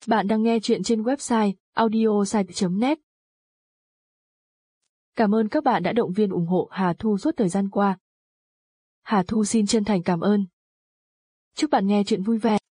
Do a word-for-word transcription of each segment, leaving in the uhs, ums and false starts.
Bạn đang nghe chuyện trên website audiosite chấm net. Cảm ơn các bạn đã động viên ủng hộ Hà Thu suốt thời gian qua. Hà Thu xin chân thành cảm ơn. Chúc bạn nghe chuyện vui vẻ.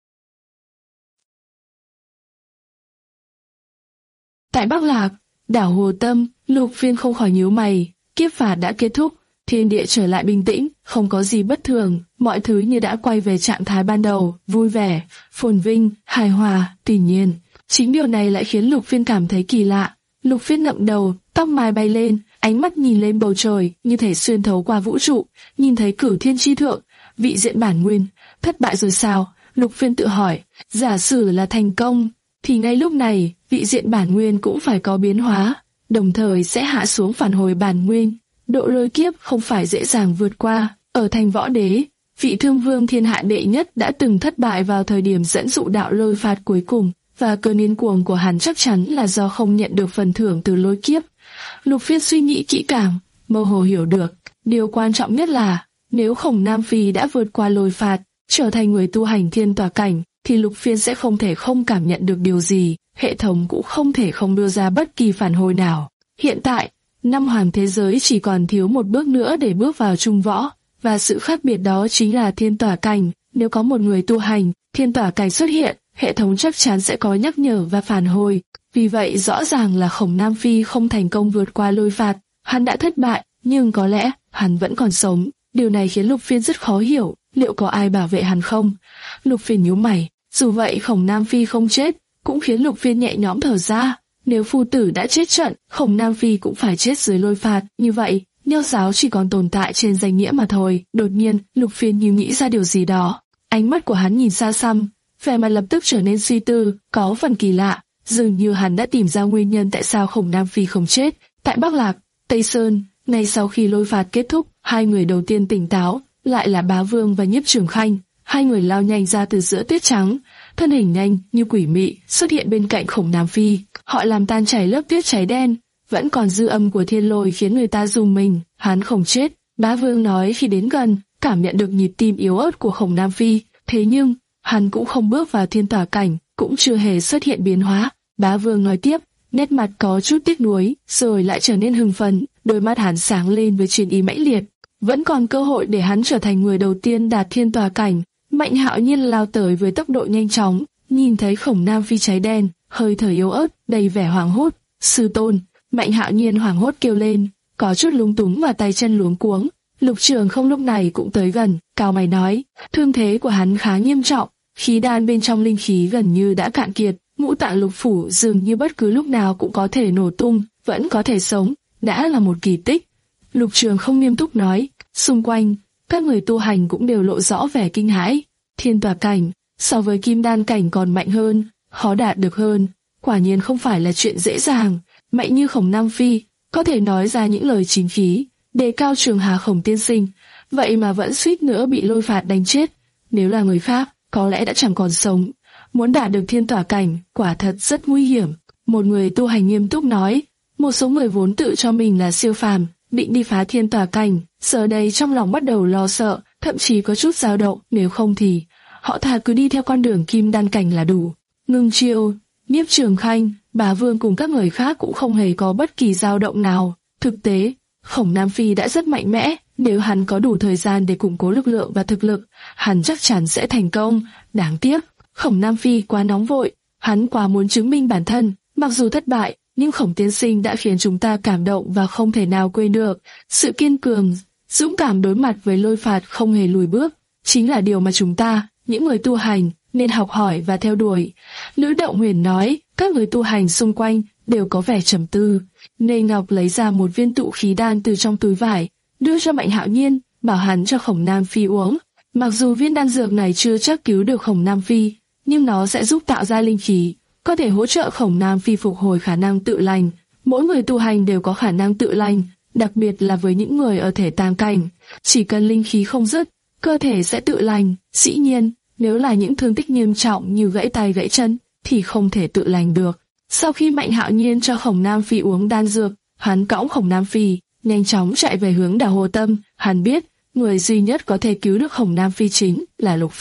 Tại Bắc Lạc, đảo Hồ Tâm, Lục Phiên không khỏi nhíu mày. Kiếp phạt đã kết thúc, thiên địa trở lại bình tĩnh, không có gì bất thường, mọi thứ như đã quay về trạng thái ban đầu, vui vẻ, phồn vinh, hài hòa. Tuy nhiên, chính điều này lại khiến Lục Phiên cảm thấy kỳ lạ. Lục Phiên ngẩng đầu, tóc mai bay lên, ánh mắt nhìn lên bầu trời, như thể xuyên thấu qua vũ trụ, nhìn thấy cửu thiên chi thượng, vị diện bản nguyên. Thất bại rồi sao? Lục Phiên tự hỏi. Giả sử là thành công, thì ngay lúc này, vị diện bản nguyên cũng phải có biến hóa, đồng thời sẽ hạ xuống phản hồi bản nguyên. Độ lôi kiếp không phải dễ dàng vượt qua. Ở thành Võ Đế, vị thương vương thiên hạ đệ nhất đã từng thất bại vào thời điểm dẫn dụ đạo lôi phạt cuối cùng, và cơn điên cuồng của hắn chắc chắn là do không nhận được phần thưởng từ lôi kiếp. Lục Phiên suy nghĩ kỹ càng, mơ hồ hiểu được, điều quan trọng nhất là, nếu Khổng Nam Phi đã vượt qua lôi phạt, trở thành người tu hành thiên tỏa cảnh, thì Lục Phiên sẽ không thể không cảm nhận được điều gì, hệ thống cũng không thể không đưa ra bất kỳ phản hồi nào. Hiện tại, năm hoàng thế giới chỉ còn thiếu một bước nữa để bước vào trung võ, và sự khác biệt đó chính là thiên tỏa cảnh. Nếu có một người tu hành, thiên tỏa cảnh xuất hiện, hệ thống chắc chắn sẽ có nhắc nhở và phản hồi. Vì vậy rõ ràng là Khổng Nam Phi không thành công vượt qua lôi phạt, hắn đã thất bại, nhưng có lẽ hắn vẫn còn sống. Điều này khiến Lục Phiên rất khó hiểu, liệu có ai bảo vệ hắn không? Lục Phiên nhíu mày, dù vậy Khổng Nam Phi không chết, cũng khiến Lục Phiên nhẹ nhõm thở ra. Nếu phu tử đã chết trận, Khổng Nam Phi cũng phải chết dưới lôi phạt, như vậy, Nho giáo chỉ còn tồn tại trên danh nghĩa mà thôi. Đột nhiên, Lục Phiên như nghĩ ra điều gì đó. Ánh mắt của hắn nhìn xa xăm, vẻ mặt lập tức trở nên suy tư, có phần kỳ lạ. Dường như hắn đã tìm ra nguyên nhân tại sao Khổng Nam Phi không chết. Tại Bắc Lạc, Tây Sơn, ngay sau khi lôi phạt kết thúc, hai người đầu tiên tỉnh táo, lại là Bá Vương và Nhiếp Trường Khanh. Hai người lao nhanh ra từ giữa tuyết trắng, thân hình nhanh như quỷ mị xuất hiện bên cạnh Khổng Nam Phi. Họ làm tan chảy lớp tuyết cháy đen, vẫn còn dư âm của thiên lôi khiến người ta rùng mình. Hắn không chết, Bá Vương nói khi đến gần, cảm nhận được nhịp tim yếu ớt của Khổng Nam Phi. Thế nhưng, hắn cũng không bước vào thiên tỏa cảnh, cũng chưa hề xuất hiện biến hóa. Bá Vương nói tiếp, nét mặt có chút tiếc nuối, rồi lại trở nên hưng phấn, đôi mắt hắn sáng lên với chiến ý mãnh liệt. Vẫn còn cơ hội để hắn trở thành người đầu tiên đạt thiên tỏa cảnh. Mạnh Hạo Nhiên lao tới với tốc độ nhanh chóng, nhìn thấy Khổng Nam Phi cháy đen, hơi thở yếu ớt, đầy vẻ hoảng hốt. Sư tôn! Mạnh Hạo Nhiên hoảng hốt kêu lên, có chút lúng túng và tay chân luống cuống. Lục Trường Không lúc này cũng tới gần, cau mày nói, thương thế của hắn khá nghiêm trọng, khí đan bên trong linh khí gần như đã cạn kiệt, ngũ tạng lục phủ dường như bất cứ lúc nào cũng có thể nổ tung, vẫn có thể sống, đã là một kỳ tích. Lục Trường Không nghiêm túc nói, xung quanh, các người tu hành cũng đều lộ rõ vẻ kinh hãi. Thiên tỏa cảnh, so với kim đan cảnh còn mạnh hơn, khó đạt được hơn, quả nhiên không phải là chuyện dễ dàng. Mạnh như Khổng Nam Phi, có thể nói ra những lời chính khí, đề cao trường hà Khổng tiên sinh, vậy mà vẫn suýt nữa bị lôi phạt đánh chết. Nếu là người khác, có lẽ đã chẳng còn sống. Muốn đạt được thiên tỏa cảnh, quả thật rất nguy hiểm. Một người tu hành nghiêm túc nói, một số người vốn tự cho mình là siêu phàm, định đi phá thiên tỏa cảnh, giờ đây trong lòng bắt đầu lo sợ, thậm chí có chút dao động, nếu không thì họ thà cứ đi theo con đường kim đan cảnh là đủ. Ngưng Chiêu, Nhiếp Trường Khanh, Bá Vương cùng các người khác cũng không hề có bất kỳ dao động nào. Thực tế, Khổng Nam Phi đã rất mạnh mẽ, nếu hắn có đủ thời gian để củng cố lực lượng và thực lực, hắn chắc chắn sẽ thành công. Đáng tiếc, Khổng Nam Phi quá nóng vội, hắn quá muốn chứng minh bản thân, mặc dù thất bại, nhưng Khổng tiên sinh đã khiến chúng ta cảm động và không thể nào quên được. Sự kiên cường, dũng cảm đối mặt với lôi phạt không hề lùi bước, chính là điều mà chúng ta, những người tu hành, nên học hỏi và theo đuổi. Lữ Động Huyền nói, các người tu hành xung quanh đều có vẻ trầm tư. Nê Ngọc lấy ra một viên tụ khí đan từ trong túi vải, đưa cho Mạnh Hạo Nhiên, bảo hắn cho Khổng Nam Phi uống. Mặc dù viên đan dược này chưa chắc cứu được Khổng Nam Phi, nhưng nó sẽ giúp tạo ra linh khí, có thể hỗ trợ Khổng Nam Phi phục hồi khả năng tự lành. Mỗi người tu hành đều có khả năng tự lành, đặc biệt là với những người ở thể tam cảnh, chỉ cần linh khí không dứt, cơ thể sẽ tự lành. Dĩ nhiên, nếu là những thương tích nghiêm trọng như gãy tay gãy chân, thì không thể tự lành được. Sau khi Mạnh Hạo Nhiên cho Khổng Nam Phi uống đan dược, hắn cõng Khổng Nam Phi, nhanh chóng chạy về hướng đảo Hồ Tâm. Hắn biết, người duy nhất có thể cứu được Khổng Nam Phi chính là Lục Phiên.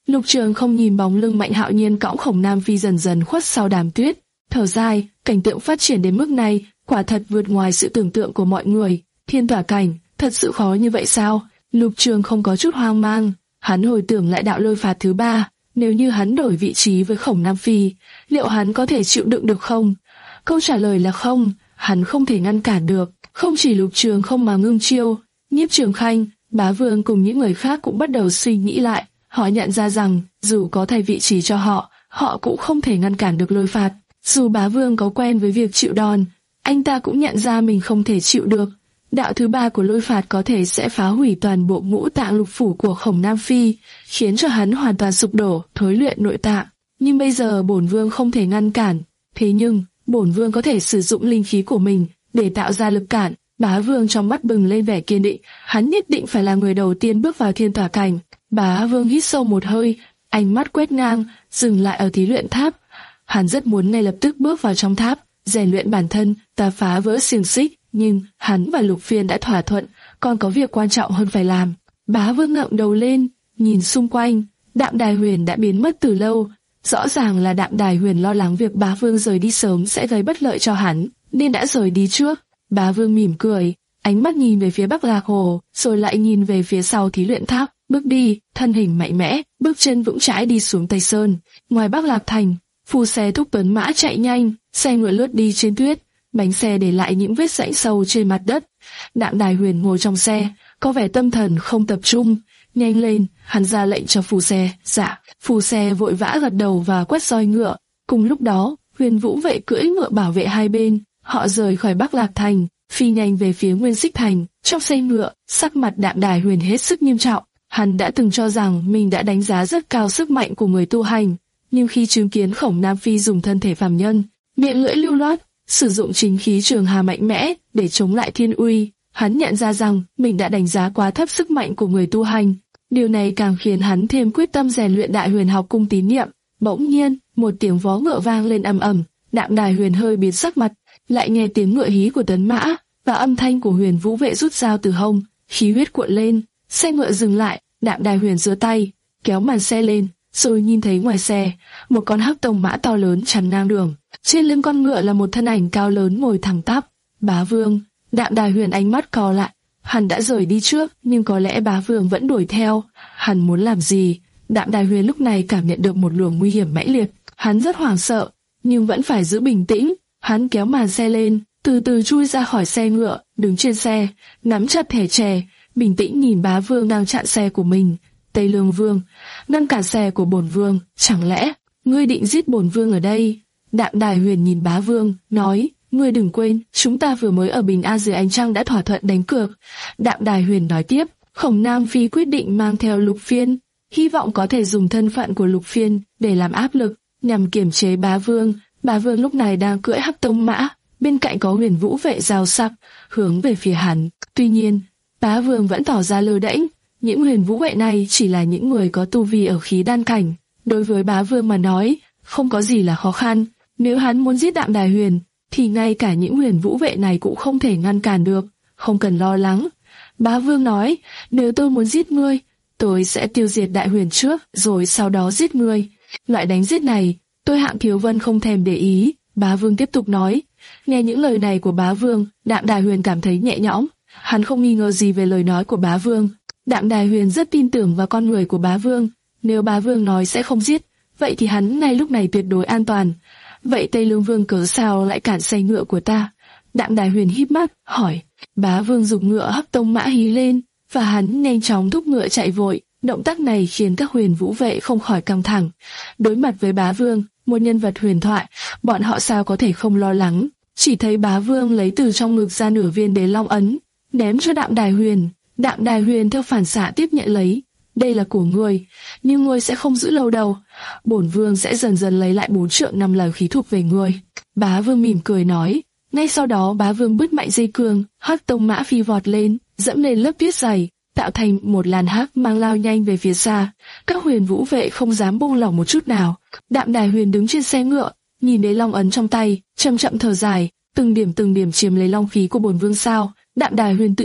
Lục Trường không nhìn bóng lưng Mạnh Hạo Nhiên cõng Khổng Nam Phi dần dần khuất sau đám tuyết, thở dài, cảnh tượng phát triển đến mức này, quả thật vượt ngoài sự tưởng tượng của mọi người. Thiên tỏa cảnh, thật sự khó như vậy sao? Lục Trường không có chút hoang mang, hắn hồi tưởng lại đạo lôi phạt thứ ba, nếu như hắn đổi vị trí với Khổng Nam Phi, liệu hắn có thể chịu đựng được không? Câu trả lời là không, hắn không thể ngăn cản được. Không chỉ Lục Trường không mà Ngưng Chiêu, Nhiếp Trường Khanh, Bá Vương cùng những người khác cũng bắt đầu suy nghĩ lại. Họ nhận ra rằng, dù có thay vị trí cho họ, họ cũng không thể ngăn cản được lôi phạt. Dù Bá Vương có quen với việc chịu đòn, anh ta cũng nhận ra mình không thể chịu được. Đạo thứ ba của lôi phạt có thể sẽ phá hủy toàn bộ ngũ tạng lục phủ của Khổng Nam Phi, khiến cho hắn hoàn toàn sụp đổ, thối luyện nội tạng. Nhưng bây giờ bổn vương không thể ngăn cản. Thế nhưng, bổn vương có thể sử dụng linh khí của mình để tạo ra lực cản. Bá Vương trong mắt bừng lên vẻ kiên định, hắn nhất định phải là người đầu tiên bước vào thiên tỏa cảnh. Bá Vương hít sâu một hơi, ánh mắt quét ngang, dừng lại ở thí luyện tháp. Hắn rất muốn ngay lập tức bước vào trong tháp, rèn luyện bản thân, ta phá vỡ xiềng xích. Nhưng hắn và Lục Phiên đã thỏa thuận, còn có việc quan trọng hơn phải làm. Bá Vương ngẩng đầu lên, nhìn xung quanh. Đạm Đài Huyền đã biến mất từ lâu. Rõ ràng là Đạm Đài Huyền lo lắng việc Bá Vương rời đi sớm sẽ gây bất lợi cho hắn, nên đã rời đi trước. Bá Vương mỉm cười, ánh mắt nhìn về phía Bắc Lạc Hồ, rồi lại nhìn về phía sau thí luyện tháp, bước đi, thân hình mạnh mẽ, bước chân vững chãi đi xuống Tây Sơn. Ngoài Bắc Lạc Thành, phu xe thúc tuấn mã chạy nhanh, xe ngựa lướt đi trên tuyết, bánh xe để lại những vết rãnh sâu trên mặt đất. Đạm Đài Huyền ngồi trong xe, có vẻ tâm thần không tập trung. Nhanh lên, hắn ra lệnh cho phù xe. Dạ. Phù xe vội vã gật đầu và quét roi ngựa. Cùng lúc đó, Huyền Vũ vệ cưỡi ngựa bảo vệ hai bên. Họ rời khỏi Bắc Lạc Thành, phi nhanh về phía Nguyên Xích Thành. Trong xe ngựa, sắc mặt Đạm Đài Huyền hết sức nghiêm trọng. Hắn đã từng cho rằng mình đã đánh giá rất cao sức mạnh của người tu hành, nhưng khi chứng kiến Khổng Nam Phi dùng thân thể phàm nhân, miệng lưỡi lưu loát, sử dụng chính khí trường hà mạnh mẽ để chống lại thiên uy, hắn nhận ra rằng mình đã đánh giá quá thấp sức mạnh của người tu hành. Điều này càng khiến hắn thêm quyết tâm rèn luyện Đại Huyền học cung tín niệm. Bỗng nhiên, một tiếng vó ngựa vang lên ầm ầm, Đạm Đài Huyền hơi biến sắc mặt, lại nghe tiếng ngựa hí của tấn mã và âm thanh của Huyền Vũ vệ rút dao từ hông, khí huyết cuộn lên. Xe ngựa dừng lại, Đạm Đài Huyền giơ tay kéo màn xe lên, rồi nhìn thấy ngoài xe một con hắc tông mã to lớn chắn ngang đường. Trên lưng con ngựa là một thân ảnh cao lớn ngồi thẳng tắp. Bá Vương. Đạm Đài Huyền ánh mắt co lại. Hắn đã rời đi trước, nhưng có lẽ Bá Vương vẫn đuổi theo. Hắn muốn làm gì? Đạm Đài Huyền lúc này cảm nhận được một luồng nguy hiểm mãnh liệt. Hắn rất hoảng sợ, nhưng vẫn phải giữ bình tĩnh. Hắn kéo màn xe lên, từ từ chui ra khỏi xe ngựa, đứng trên xe, nắm chặt thẻ chè, bình tĩnh nhìn Bá Vương đang chặn xe của mình. Tây Lương Vương, ngăn cản xe của bổn vương, chẳng lẽ ngươi định giết bổn vương ở đây? Đạm Đài Huyền nhìn Bá Vương, nói, ngươi đừng quên, chúng ta vừa mới ở Bình An dưới ánh trăng đã thỏa thuận đánh cược. Đạm Đài Huyền nói tiếp, Khổng Nam Phi quyết định mang theo Lục Phiên, hy vọng có thể dùng thân phận của Lục Phiên để làm áp lực, nhằm kiềm chế Bá Vương. Bá Vương lúc này đang cưỡi hắc tông mã, bên cạnh có Huyền Vũ vệ rào sắc, hướng về phía hắn. Tuy nhiên, Bá Vương vẫn tỏ ra lơ đễnh. Những Huyền Vũ vệ này chỉ là những người có tu vi ở khí đan cảnh. Đối với Bá Vương mà nói, không có gì là khó khăn. Nếu hắn muốn giết Đạm Đài Huyền, thì ngay cả những Huyền Vũ vệ này cũng không thể ngăn cản được. Không cần lo lắng. Bá Vương nói, nếu tôi muốn giết ngươi, tôi sẽ tiêu diệt Đại Huyền trước, rồi sau đó giết ngươi. Loại đánh giết này, tôi Hạng Thiếu Vân không thèm để ý. Bá Vương tiếp tục nói. Nghe những lời này của Bá Vương, Đạm Đài Huyền cảm thấy nhẹ nhõm. Hắn không nghi ngờ gì về lời nói của Bá Vương. Đạm Đài Huyền rất tin tưởng vào con người của Bá Vương. Nếu Bá Vương nói sẽ không giết, vậy thì hắn ngay lúc này tuyệt đối an toàn. Vậy Tây Lương Vương cớ sao lại cản xe ngựa của ta? Đạm Đài Huyền híp mắt, hỏi. Bá Vương giục ngựa hắc tông mã hí lên, và hắn nhanh chóng thúc ngựa chạy vội. Động tác này khiến các Huyền Vũ vệ không khỏi căng thẳng. Đối mặt với Bá Vương, một nhân vật huyền thoại, bọn họ sao có thể không lo lắng? Chỉ thấy Bá Vương lấy từ trong ngực ra nửa viên Đế Long ấn, ném cho Đạm Đài Huyền. Đạm Đài Huyền theo phản xạ tiếp nhận lấy. Đây là của ngươi, nhưng ngươi sẽ không giữ lâu đâu. Bổn vương sẽ dần dần lấy lại bốn trượng năm lời khí thuộc về ngươi. Bá Vương mỉm cười nói. Ngay sau đó Bá Vương bứt mạnh dây cương, hắc tông mã phi vọt lên, dẫm lên lớp tuyết dày, tạo thành một làn hắc mang lao nhanh về phía xa. Các Huyền Vũ vệ không dám buông lỏng một chút nào. Đạm Đài Huyền đứng trên xe ngựa, nhìn Đế Long ấn trong tay, chậm chậm thở dài, từng điểm từng điểm chiếm lấy long khí của bổn vương sao? Đạm Đài Huyền tự nhủ,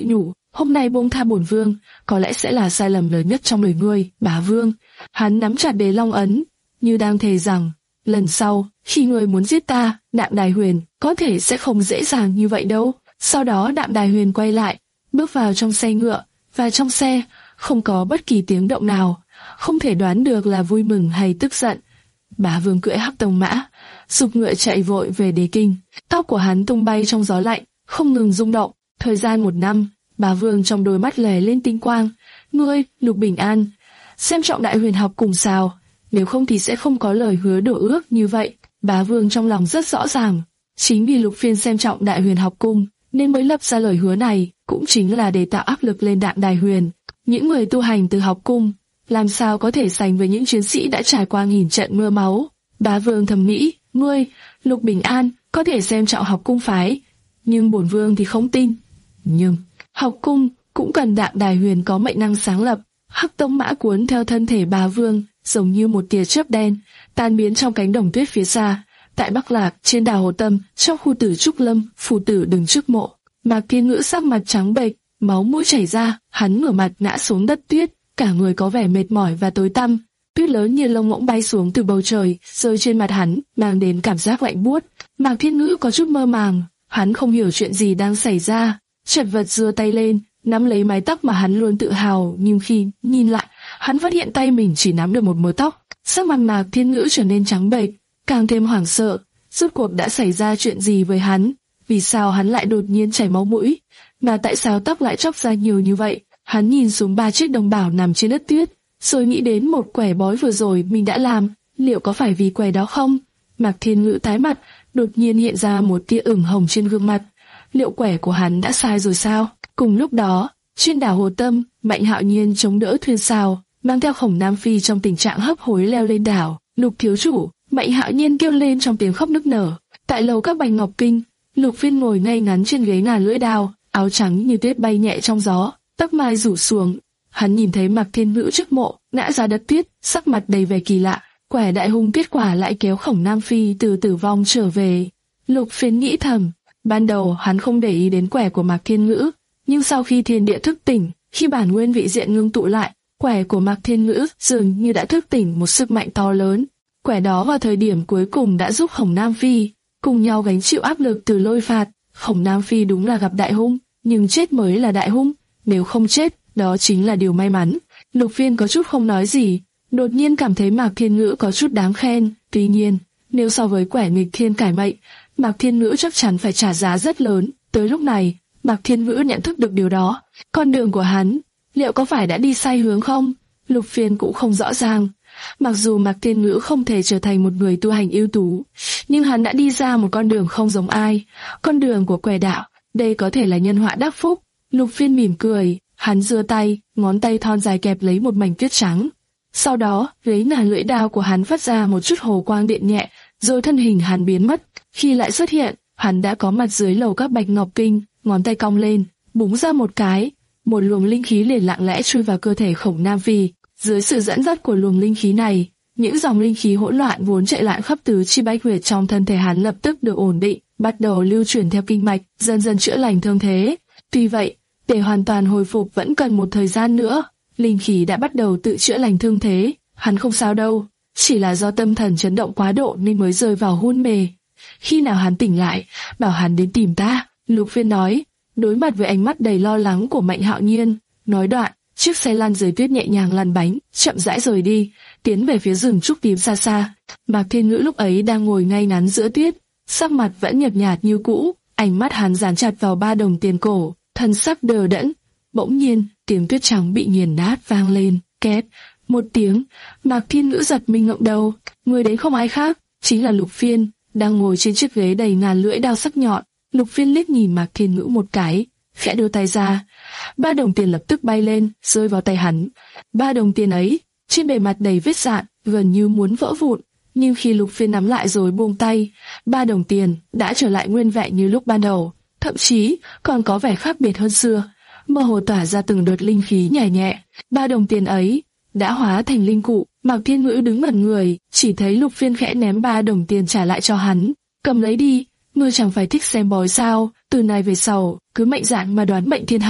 hôm nay buông tha bổn vương, có lẽ sẽ là sai lầm lớn nhất trong đời ngươi, bá vương. Hắn nắm chặt đế long ấn, như đang thề rằng, lần sau, khi ngươi muốn giết ta, Đạm Đài Huyền, có thể sẽ không dễ dàng như vậy đâu. Sau đó Đạm Đài Huyền quay lại, bước vào trong xe ngựa, và trong xe, không có bất kỳ tiếng động nào, không thể đoán được là vui mừng hay tức giận. Bá vương cưỡi hắc tông mã, dục ngựa chạy vội về đế kinh, tóc của hắn tung bay trong gió lạnh, không ngừng rung động. Thời gian một năm, bá vương trong đôi mắt lóe lên tinh quang. Ngươi, Lục Bình An, xem trọng Đại Huyền học cùng sao? Nếu không thì sẽ không có lời hứa đổ ước như vậy. Bá vương trong lòng rất rõ ràng, chính vì Lục Phiên xem trọng Đại Huyền học cung, nên mới lập ra lời hứa này, cũng chính là để tạo áp lực lên Đạm Đài Huyền. Những người tu hành từ học cung, làm sao có thể sánh với những chiến sĩ đã trải qua nghìn trận mưa máu. Bá vương thầm nghĩ, ngươi, Lục Bình An, có thể xem trọng học cung phái, nhưng bổn vương thì không tin. Nhưng, học cung cũng cần Đạm Đài Huyền có mệnh năng sáng lập. Hắc tông mã cuốn theo thân thể bá vương, giống như một tia chớp đen, tan biến trong cánh đồng tuyết phía xa. Tại Bắc Lạc, trên đảo Hồ Tâm, trong khu tử Trúc Lâm, phù tử đứng trước mộ. Mạc Thiên Ngữ sắc mặt trắng bệch, máu mũi chảy ra, hắn ngửa mặt ngã xuống đất tuyết, cả người có vẻ mệt mỏi và tối tăm. Tuyết lớn như lông ngỗng bay xuống từ bầu trời, rơi trên mặt hắn, mang đến cảm giác lạnh buốt. Mạc Thiên Ngữ có chút mơ màng, hắn không hiểu chuyện gì đang xảy ra, chật vật giơ tay lên, nắm lấy mái tóc mà hắn luôn tự hào, nhưng khi nhìn lại, hắn phát hiện tay mình chỉ nắm được một mớ tóc. Sắc mặt Mạc Thiên Ngữ trở nên trắng bệch, càng thêm hoảng sợ. Rốt cuộc đã xảy ra chuyện gì với hắn? Vì sao hắn lại đột nhiên chảy máu mũi? Mà tại sao tóc lại chóc ra nhiều như vậy? Hắn nhìn xuống ba chiếc đồng bào nằm trên đất tuyết, rồi nghĩ đến một quẻ bói vừa rồi mình đã làm, liệu có phải vì quẻ đó không? Mạc Thiên Ngữ tái mặt, đột nhiên hiện ra một tia ửng hồng trên gương mặt. Liệu quẻ của hắn đã sai rồi sao? Cùng lúc đó, trên đảo Hồ Tâm, Mạnh Hạo Nhiên chống đỡ thuyền sào, mang theo Khổng Nam Phi trong tình trạng hấp hối leo lên đảo. Lục thiếu chủ, Mạnh Hạo Nhiên kêu lên trong tiếng khóc nức nở. Tại lầu các Bạch Ngọc Kinh, Lục Phiên ngồi ngay ngắn trên ghế ngàn lưỡi đao, áo trắng như tuyết bay nhẹ trong gió, tóc mai rủ xuống. Hắn nhìn thấy Mạc Thiên Ngữ trước mộ, ngã ra đất tuyết, sắc mặt đầy vẻ kỳ lạ. Quẻ đại hung kết quả lại kéo Khổng Nam Phi từ tử vong trở về. Lục Phiên nghĩ thầm, ban đầu hắn không để ý đến quẻ của Mạc Thiên Ngữ, nhưng sau khi thiên địa thức tỉnh, khi bản nguyên vị diện ngưng tụ lại, quẻ của Mạc Thiên Ngữ dường như đã thức tỉnh một sức mạnh to lớn. Quẻ đó vào thời điểm cuối cùng đã giúp Khổng Nam Phi cùng nhau gánh chịu áp lực từ lôi phạt. Khổng Nam Phi đúng là gặp đại hung, nhưng chết mới là đại hung, nếu không chết, đó chính là điều may mắn. Lục Phiên có chút không nói gì, đột nhiên cảm thấy Mạc Thiên Ngữ có chút đáng khen. Tuy nhiên, nếu so với quẻ nghịch thiên cải mệnh, Mạc Thiên Ngữ chắc chắn phải trả giá rất lớn. Tới lúc này, Mạc Thiên Ngữ nhận thức được điều đó. Con đường của hắn, liệu có phải đã đi sai hướng không? Lục Phiên cũng không rõ ràng. Mặc dù Mạc Thiên Ngữ không thể trở thành một người tu hành ưu tú, nhưng hắn đã đi ra một con đường không giống ai, con đường của quẻ đạo. Đây có thể là nhân họa đắc phúc. Lục Phiên mỉm cười, hắn giơ tay, ngón tay thon dài kẹp lấy một mảnh tuyết trắng. Sau đó, lấy ngàn lưỡi đao của hắn phát ra một chút hồ quang điện nhẹ, rồi thân hình hắn biến mất. Khi lại xuất hiện, hắn đã có mặt dưới lầu các Bạch Ngọc Kinh, ngón tay cong lên, búng ra một cái, một luồng linh khí liền lặng lẽ chui vào cơ thể Khổng Nam Phi. Dưới sự dẫn dắt của luồng linh khí này, những dòng linh khí hỗn loạn vốn chạy loạn khắp tứ chi bách huyệt trong thân thể hắn lập tức được ổn định, bắt đầu lưu chuyển theo kinh mạch, dần dần chữa lành thương thế. Tuy vậy, để hoàn toàn hồi phục vẫn cần một thời gian nữa. Linh khí đã bắt đầu tự chữa lành thương thế, hắn không sao đâu, chỉ là do tâm thần chấn động quá độ nên mới rơi vào hôn mê. Khi nào hắn tỉnh lại, bảo hắn đến tìm ta. Lục Phiên nói, đối mặt với ánh mắt đầy lo lắng của Mạnh Hạo Nhiên. Nói đoạn, chiếc xe lăn dưới tuyết nhẹ nhàng lăn bánh, chậm rãi rời đi, tiến về phía rừng trúc tím xa xa. Mạc Thiên Ngữ lúc ấy đang ngồi ngay ngắn giữa tuyết, sắc mặt vẫn nhợt nhạt như cũ, ánh mắt hắn dán chặt vào ba đồng tiền cổ, thân sắc đờ đẫn. Bỗng nhiên, tiếng tuyết trắng bị nghiền nát vang lên, két một tiếng. Mạc Thiên Ngữ giật mình ngẩng đầu, người đến không ai khác, chính là Lục Phiên, đang ngồi trên chiếc ghế đầy ngàn lưỡi đao sắc nhọn. Lục Phiên liếc nhìn Mạc Thiên Ngữ một cái, khẽ đưa tay ra, ba đồng tiền lập tức bay lên, rơi vào tay hắn. Ba đồng tiền ấy, trên bề mặt đầy vết rạn, gần như muốn vỡ vụn, nhưng khi Lục Phiên nắm lại rồi buông tay, ba đồng tiền đã trở lại nguyên vẹn như lúc ban đầu, thậm chí còn có vẻ khác biệt hơn xưa, mơ hồ tỏa ra từng đợt linh khí nhẹ nhẹ. Ba đồng tiền ấy đã hóa thành linh cụ. Mạc Thiên Ngữ đứng ngẩn người, chỉ thấy Lục Phiên khẽ ném ba đồng tiền trả lại cho hắn. Cầm lấy đi, ngươi chẳng phải thích xem bói sao? Từ nay về sau, cứ mạnh dạn mà đoán mệnh thiên hạ.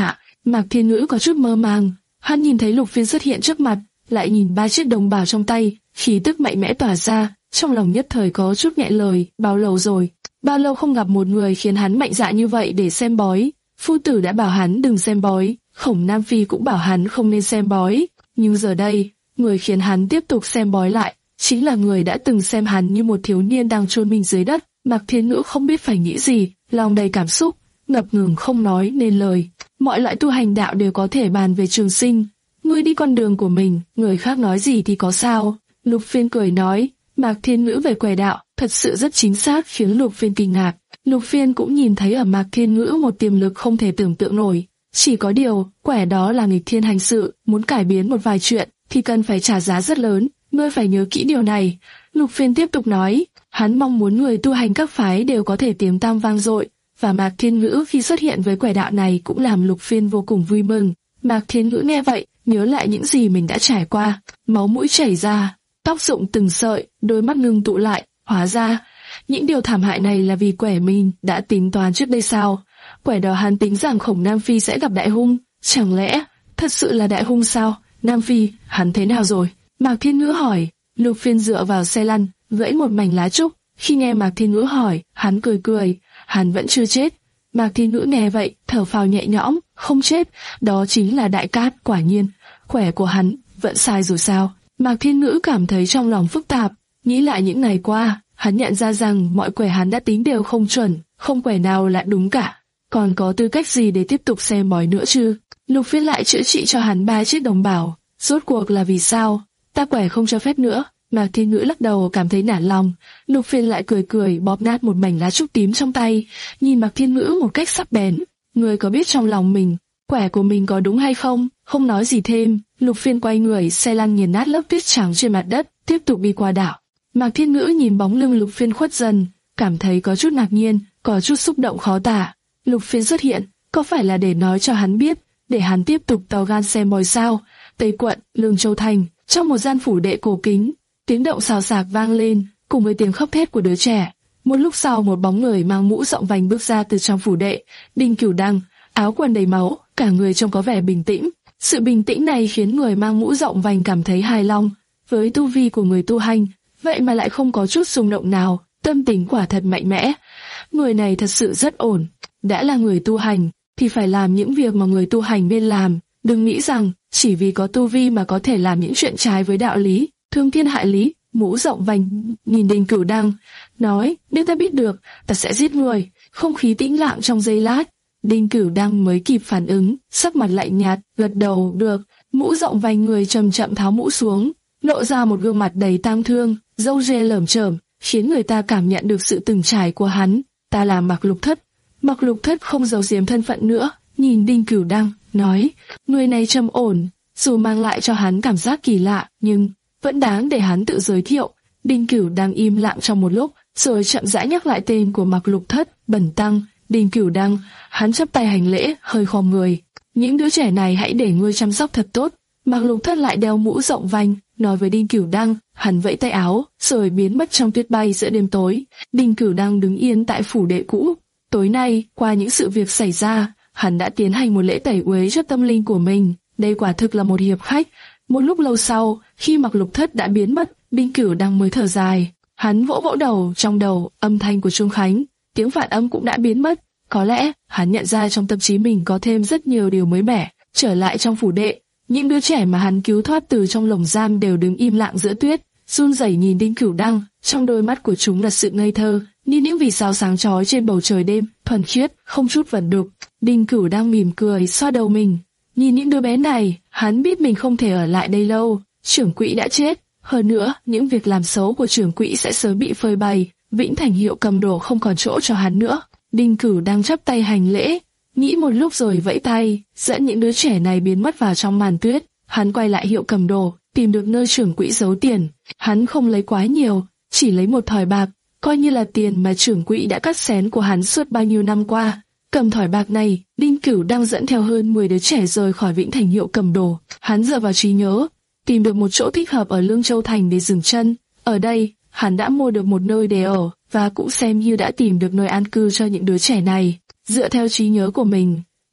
Mạc Thiên Ngữ có chút mơ màng, hắn nhìn thấy Lục Phiên xuất hiện trước mặt, lại nhìn ba chiếc đồng bào trong tay, khí tức mạnh mẽ tỏa ra, trong lòng nhất thời có chút nghẹn lời. Bao lâu rồi, bao lâu không gặp một người khiến hắn mạnh dạn như vậy để xem bói. Phu tử đã bảo hắn đừng xem bói, Khổng Nam Phi cũng bảo hắn không nên xem bói, nhưng giờ đây, người khiến hắn tiếp tục xem bói lại, chính là người đã từng xem hắn như một thiếu niên đang chôn mình dưới đất. Mạc Thiên Ngữ không biết phải nghĩ gì, lòng đầy cảm xúc, ngập ngừng không nói nên lời. Mọi loại tu hành đạo đều có thể bàn về trường sinh, ngươi đi con đường của mình, người khác nói gì thì có sao. Lục Phiên cười nói, Mạc Thiên Ngữ về quẻ đạo, thật sự rất chính xác, khiến Lục Phiên kinh ngạc. Lục Phiên cũng nhìn thấy ở Mạc Thiên Ngữ một tiềm lực không thể tưởng tượng nổi. Chỉ có điều, quẻ đó là nghịch thiên hành sự, muốn cải biến một vài chuyện thì cần phải trả giá rất lớn, ngươi phải nhớ kỹ điều này. Lục Phiên tiếp tục nói, hắn mong muốn người tu hành các phái đều có thể tiếng tăm vang dội, và Mạc Thiên Ngữ khi xuất hiện với quẻ đạo này cũng làm Lục Phiên vô cùng vui mừng. Mạc Thiên Ngữ nghe vậy, nhớ lại những gì mình đã trải qua, máu mũi chảy ra, tóc rụng từng sợi, đôi mắt ngưng tụ lại, hóa ra những điều thảm hại này là vì quẻ mình đã tính toán trước đây sao? Quẻ đó hắn tính rằng Khổng Nam Phi sẽ gặp đại hung, chẳng lẽ thật sự là đại hung sao? Nam Phi, hắn thế nào rồi? Mạc Thiên Ngữ hỏi. Lục Phiên dựa vào xe lăn, gãy một mảnh lá trúc. Khi nghe Mạc Thiên Ngữ hỏi, hắn cười cười, hắn vẫn chưa chết. Mạc Thiên Ngữ nghe vậy, thở phào nhẹ nhõm, không chết, đó chính là đại cát. Quả nhiên, quẻ của hắn vẫn sai rồi sao? Mạc Thiên Ngữ cảm thấy trong lòng phức tạp, nghĩ lại những ngày qua, hắn nhận ra rằng mọi quẻ hắn đã tính đều không chuẩn, không quẻ nào là đúng cả. Còn có tư cách gì để tiếp tục xem bói nữa chứ? Lục Phiên lại chữa trị cho hắn ba chiếc đồng bào, rốt cuộc là vì sao? Ta quẻ không cho phép nữa. Mạc Thiên Ngữ lắc đầu cảm thấy nản lòng. Lục Phiên lại cười cười bóp nát một mảnh lá trúc tím trong tay, nhìn Mạc Thiên Ngữ một cách sắc bén. Người có biết trong lòng mình, quẻ của mình có đúng hay không? Không nói gì thêm, Lục Phiên quay người, xe lăn nghiền nát lớp tuyết trắng trên mặt đất, tiếp tục đi qua đảo. Mạc Thiên Ngữ nhìn bóng lưng Lục Phiên khuất dần, cảm thấy có chút ngạc nhiên, có chút xúc động khó tả. Lục Phiên xuất hiện, có phải là để nói cho hắn biết, để hắn tiếp tục to gan xem bói sao? Tây quận, Lương Châu thành, trong một gian phủ đệ cổ kính, tiếng động xào xạc vang lên, cùng với tiếng khóc thét của đứa trẻ. Một lúc sau, một bóng người mang mũ rộng vành bước ra từ trong phủ đệ. Đinh Cửu Đăng, áo quần đầy máu, cả người trông có vẻ bình tĩnh. Sự bình tĩnh này khiến người mang mũ rộng vành cảm thấy hài lòng. Với tu vi của người tu hành, vậy mà lại không có chút xung động nào, tâm tình quả thật mạnh mẽ. Người này thật sự rất ổn. Đã là người tu hành, thì phải làm những việc mà người tu hành nên làm. Đừng nghĩ rằng chỉ vì có tu vi mà có thể làm những chuyện trái với đạo lý, thương thiên hại lý. Mũ rộng vành nhìn Đinh Cửu Đăng, nói: nếu ta biết được, ta sẽ giết người. Không khí tĩnh lặng trong giây lát, Đinh Cửu Đăng mới kịp phản ứng, sắc mặt lạnh nhạt, gật đầu được. Mũ rộng vành người chậm chậm tháo mũ xuống, lộ ra một gương mặt đầy tang thương, râu ria lởm chởm, khiến người ta cảm nhận được sự từng trải của hắn. Ta là Mạc Lục Thất. Mạc Lục Thất không giấu giếm thân phận nữa, nhìn Đinh Cửu Đăng, nói: người này trầm ổn, dù mang lại cho hắn cảm giác kỳ lạ, nhưng vẫn đáng để hắn tự giới thiệu. Đinh Cửu Đăng im lặng trong một lúc, rồi chậm rãi nhắc lại tên của Mạc Lục Thất: Bẩn Tăng. Đinh Cửu Đăng, hắn chắp tay hành lễ, hơi khom người. Những đứa trẻ này hãy để ngươi chăm sóc thật tốt. Mạc Lục Thất lại đeo mũ rộng vành, nói với Đinh Cửu Đăng. Hắn vẫy tay áo, rồi biến mất trong tuyết bay giữa đêm tối. Đinh Cửu Đăng đứng yên tại phủ đệ cũ. Tối nay, qua những sự việc xảy ra, hắn đã tiến hành một lễ tẩy uế cho tâm linh của mình. Đây quả thực là một hiệp khách. Một lúc lâu sau, khi Mạc Lục Thất đã biến mất, Đinh Cửu Đăng mới thở dài. Hắn vỗ vỗ đầu, trong đầu âm thanh của Trung Khánh, tiếng phản âm cũng đã biến mất. Có lẽ hắn nhận ra trong tâm trí mình có thêm rất nhiều điều mới mẻ. Trở lại trong phủ đệ, những đứa trẻ mà hắn cứu thoát từ trong lồng giam đều đứng im lặng giữa tuyết, run rẩy nhìn Đinh Cửu Đăng. Trong đôi mắt của chúng là sự ngây thơ, như những vì sao sáng chói trên bầu trời đêm, thuần khiết, không chút vẩn đục. Đinh Cửu Đăng mỉm cười, xoa đầu mình. Nhìn những đứa bé này, hắn biết mình không thể ở lại đây lâu. Trưởng quỹ đã chết, hơn nữa, những việc làm xấu của trưởng quỹ sẽ sớm bị phơi bày. Vĩnh Thành Hiệu cầm đồ không còn chỗ cho hắn nữa. Đinh Cửu đang chắp tay hành lễ, nghĩ một lúc rồi vẫy tay, dẫn những đứa trẻ này biến mất vào trong màn tuyết. Hắn quay lại hiệu cầm đồ, tìm được nơi trưởng quỹ giấu tiền. Hắn không lấy quá nhiều, chỉ lấy một thỏi bạc, coi như là tiền mà trưởng quỹ đã cắt xén của hắn suốt bao nhiêu năm qua. Cầm thỏi bạc này, Đinh Cửu đang dẫn theo hơn mười đứa trẻ rời khỏi Vĩnh Thành Hiệu cầm đồ. Hắn dựa vào trí nhớ, tìm được một chỗ thích hợp ở Lương Châu thành để dừng chân. Ở đây, hắn đã mua được một nơi để ở, và cũng xem như đã tìm được nơi an cư cho những đứa trẻ này. Dựa theo trí nhớ của mình,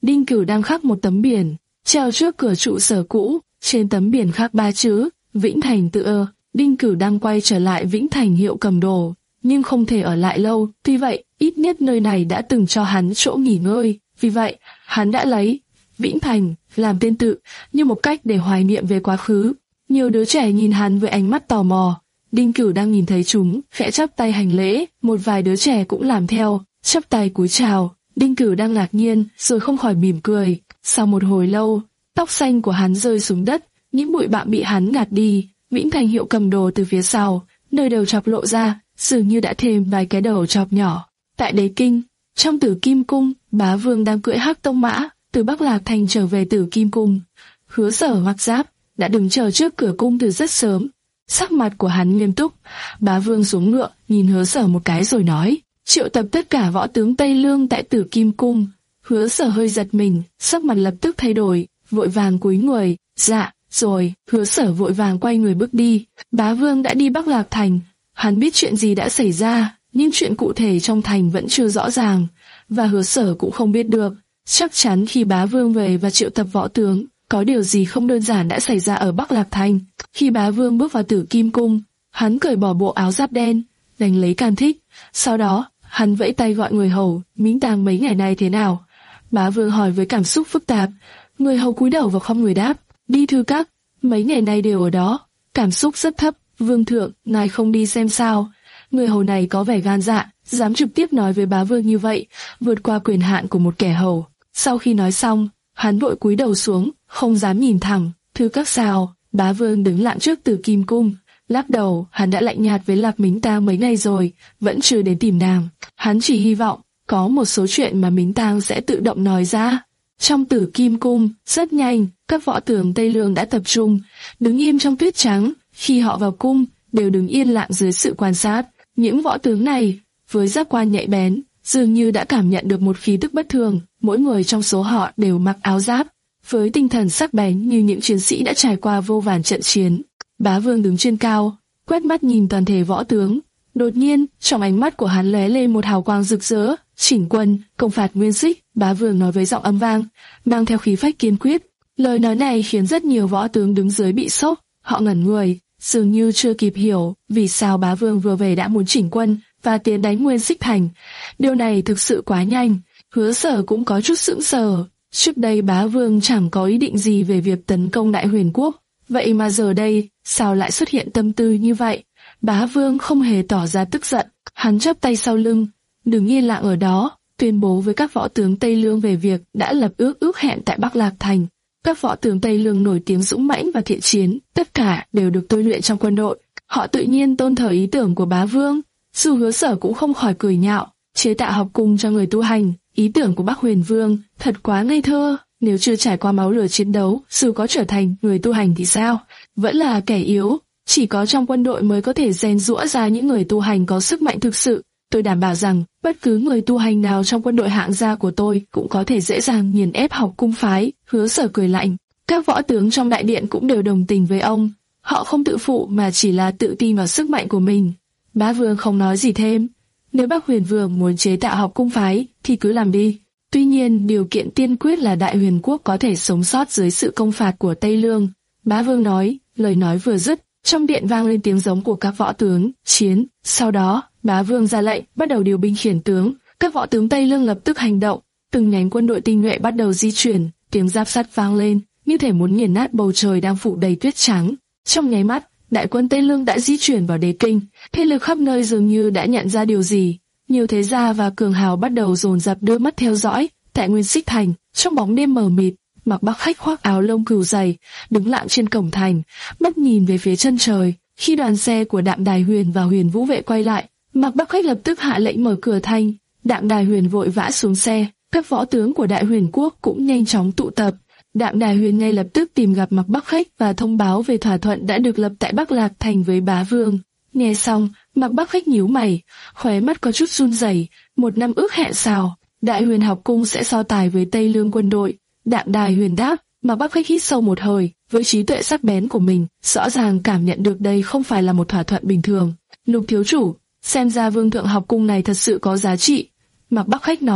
Đinh Cửu đang khắc một tấm biển, treo trước cửa trụ sở cũ, trên tấm biển khắc ba chữ Vĩnh Thành tự ơ. Đinh Cửu đang quay trở lại Vĩnh Thành hiệu cầm đồ, nhưng không thể ở lại lâu, tuy vậy, ít nhất nơi này đã từng cho hắn chỗ nghỉ ngơi, vì vậy, hắn đã lấy Vĩnh Thành làm tên tự, như một cách để hoài niệm về quá khứ. Nhiều đứa trẻ nhìn hắn với ánh mắt tò mò. Đinh Cửu đang nhìn thấy chúng, khẽ chắp tay hành lễ, một vài đứa trẻ cũng làm theo, chắp tay cúi chào. Đinh Cửu đang ngạc nhiên, rồi không khỏi mỉm cười. Sau một hồi lâu, tóc xanh của hắn rơi xuống đất, những bụi bặm bị hắn gạt đi. Vĩnh Thành hiệu cầm đồ từ phía sau, nơi đầu chọc lộ ra, dường như đã thêm vài cái đầu chọc nhỏ. Tại Đế Kinh, trong Tử Kim Cung, Bá Vương đang cưỡi hắc tông mã từ Bắc Lạc Thành trở về Tử Kim Cung. Hứa Sở mặc giáp đã đứng chờ trước cửa cung từ rất sớm. Sắc mặt của hắn nghiêm túc. Bá Vương xuống ngựa, nhìn Hứa Sở một cái rồi nói: triệu tập tất cả võ tướng Tây Lương tại Tử Kim Cung. Hứa Sở hơi giật mình, sắc mặt lập tức thay đổi, vội vàng cúi người. Dạ. Rồi, Hứa Sở vội vàng quay người bước đi. Bá Vương đã đi Bắc Lạc Thành. Hắn biết chuyện gì đã xảy ra, nhưng chuyện cụ thể trong thành vẫn chưa rõ ràng, và Hứa Sở cũng không biết được. Chắc chắn khi Bá Vương về và triệu tập võ tướng, có điều gì không đơn giản đã xảy ra ở Bắc Lạc Thành. Khi Bá Vương bước vào Tử Kim Cung, hắn cởi bỏ bộ áo giáp đen, đánh lấy can thích. Sau đó, hắn vẫy tay gọi người hầu: Mính Tàng mấy ngày nay thế nào? Bá Vương hỏi với cảm xúc phức tạp. Người hầu cúi đầu và không người đáp: Đi thư các, mấy ngày nay đều ở đó. Cảm xúc rất thấp. Vương thượng, ngài không đi xem sao? Người hầu này có vẻ gan dạ, dám trực tiếp nói với Bá Vương như vậy, vượt qua quyền hạn của một kẻ hầu. Sau khi nói xong, hắn vội cúi đầu xuống, không dám nhìn thẳng. Thư các sao? Bá Vương đứng lặng trước Tử Kim Cung, lắc đầu. Hắn đã lạnh nhạt với Lạc Mính Tang mấy ngày rồi, vẫn chưa đến tìm nàng. Hắn chỉ hy vọng có một số chuyện mà Mính Tang sẽ tự động nói ra. Trong Tử Kim Cung, rất nhanh, các võ tướng Tây Lương đã tập trung, đứng im trong tuyết trắng. Khi họ vào cung, đều đứng yên lặng dưới sự quan sát. Những võ tướng này, với giác quan nhạy bén, dường như đã cảm nhận được một khí tức bất thường. Mỗi người trong số họ đều mặc áo giáp, với tinh thần sắc bén như những chiến sĩ đã trải qua vô vàn trận chiến. Bá Vương đứng trên cao, quét mắt nhìn toàn thể võ tướng. Đột nhiên, trong ánh mắt của hắn lóe lên một hào quang rực rỡ. Chỉnh quân, công phạt Nguyên Xích. Bá Vương nói với giọng âm vang, mang theo khí phách kiên quyết. Lời nói này khiến rất nhiều võ tướng đứng dưới bị sốc. Họ ngẩn người, dường như chưa kịp hiểu vì sao Bá Vương vừa về đã muốn chỉnh quân và tiến đánh Nguyên Xích Thành. Điều này thực sự quá nhanh. Hứa Sở cũng có chút sững sờ. Trước đây Bá Vương chẳng có ý định gì về việc tấn công Đại Huyền Quốc, vậy mà giờ đây, sao lại xuất hiện tâm tư như vậy? Bá Vương không hề tỏ ra tức giận, hắn chắp tay sau lưng, đứng yên lặng ở đó, tuyên bố với các võ tướng Tây Lương về việc đã lập ước ước hẹn tại Bắc Lạc Thành. Các võ tướng Tây Lương nổi tiếng dũng mãnh và thiện chiến, tất cả đều được tôi luyện trong quân đội. Họ tự nhiên tôn thờ ý tưởng của Bá Vương. Dù Hứa Sở cũng không khỏi cười nhạo, chế tạo học cung cho người tu hành. Ý tưởng của Bắc Huyền Vương thật quá ngây thơ. Nếu chưa trải qua máu lửa chiến đấu, dù có trở thành người tu hành thì sao? Vẫn là kẻ yếu. Chỉ có trong quân đội mới có thể rèn giũa ra những người tu hành có sức mạnh thực sự. Tôi đảm bảo rằng bất cứ người tu hành nào trong quân đội hạng gia của tôi cũng có thể dễ dàng nghiền ép học cung phái. Hứa Sở cười lạnh. Các võ tướng trong đại điện cũng đều đồng tình với ông. Họ không tự phụ mà chỉ là tự tin vào sức mạnh của mình. Bá Vương không nói gì thêm. Nếu Bắc Huyền Vương muốn chế tạo học cung phái thì cứ làm đi. Tuy nhiên điều kiện tiên quyết là Đại Huyền Quốc có thể sống sót dưới sự công phạt của Tây Lương. Bá Vương nói. Lời nói vừa dứt, trong điện vang lên tiếng giống của các võ tướng chiến. Sau đó, Bá Vương ra lệnh bắt đầu điều binh khiển tướng. Các võ tướng Tây Lương lập tức hành động. Từng nhánh quân đội tinh nhuệ bắt đầu di chuyển. Tiếng giáp sắt vang lên, như thể muốn nghiền nát bầu trời đang phủ đầy tuyết trắng. Trong nháy mắt, đại quân Tây Lương đã di chuyển vào Đế Kinh. Thế lực khắp nơi dường như đã nhận ra điều gì. Nhiều thế gia và cường hào bắt đầu dồn dập đưa mắt theo dõi. Tại Nguyên Xích Thành, trong bóng đêm mờ mịt, Mạc Bắc Khách khoác áo lông cừu dày, đứng lặng trên cổng thành, mắt nhìn về phía chân trời. Khi đoàn xe của Đạm Đài Huyền và Huyền Vũ Vệ quay lại, Mạc Bắc Khách lập tức hạ lệnh mở cửa thành. Đạm Đài Huyền vội vã xuống xe, các võ tướng của Đại Huyền Quốc cũng nhanh chóng tụ tập. Đạm Đài Huyền ngay lập tức tìm gặp Mạc Bắc Khách và thông báo về thỏa thuận đã được lập tại Bắc Lạc Thành với Bá Vương. Nghe xong, Mạc Bắc Khách nhíu mày, khóe mắt có chút run rẩy. Một năm ước hẹn sao? Đại Huyền học cung sẽ so tài với Tây Lương quân đội. Đạm Đài Huyền đáp. Mạc Bắc Khách hít sâu một hơi, với trí tuệ sắc bén của mình, rõ ràng cảm nhận được đây không phải là một thỏa thuận bình thường. Lục thiếu chủ, xem ra Vương thượng học cung này thật sự có giá trị. Mạc Bắc Khách nói.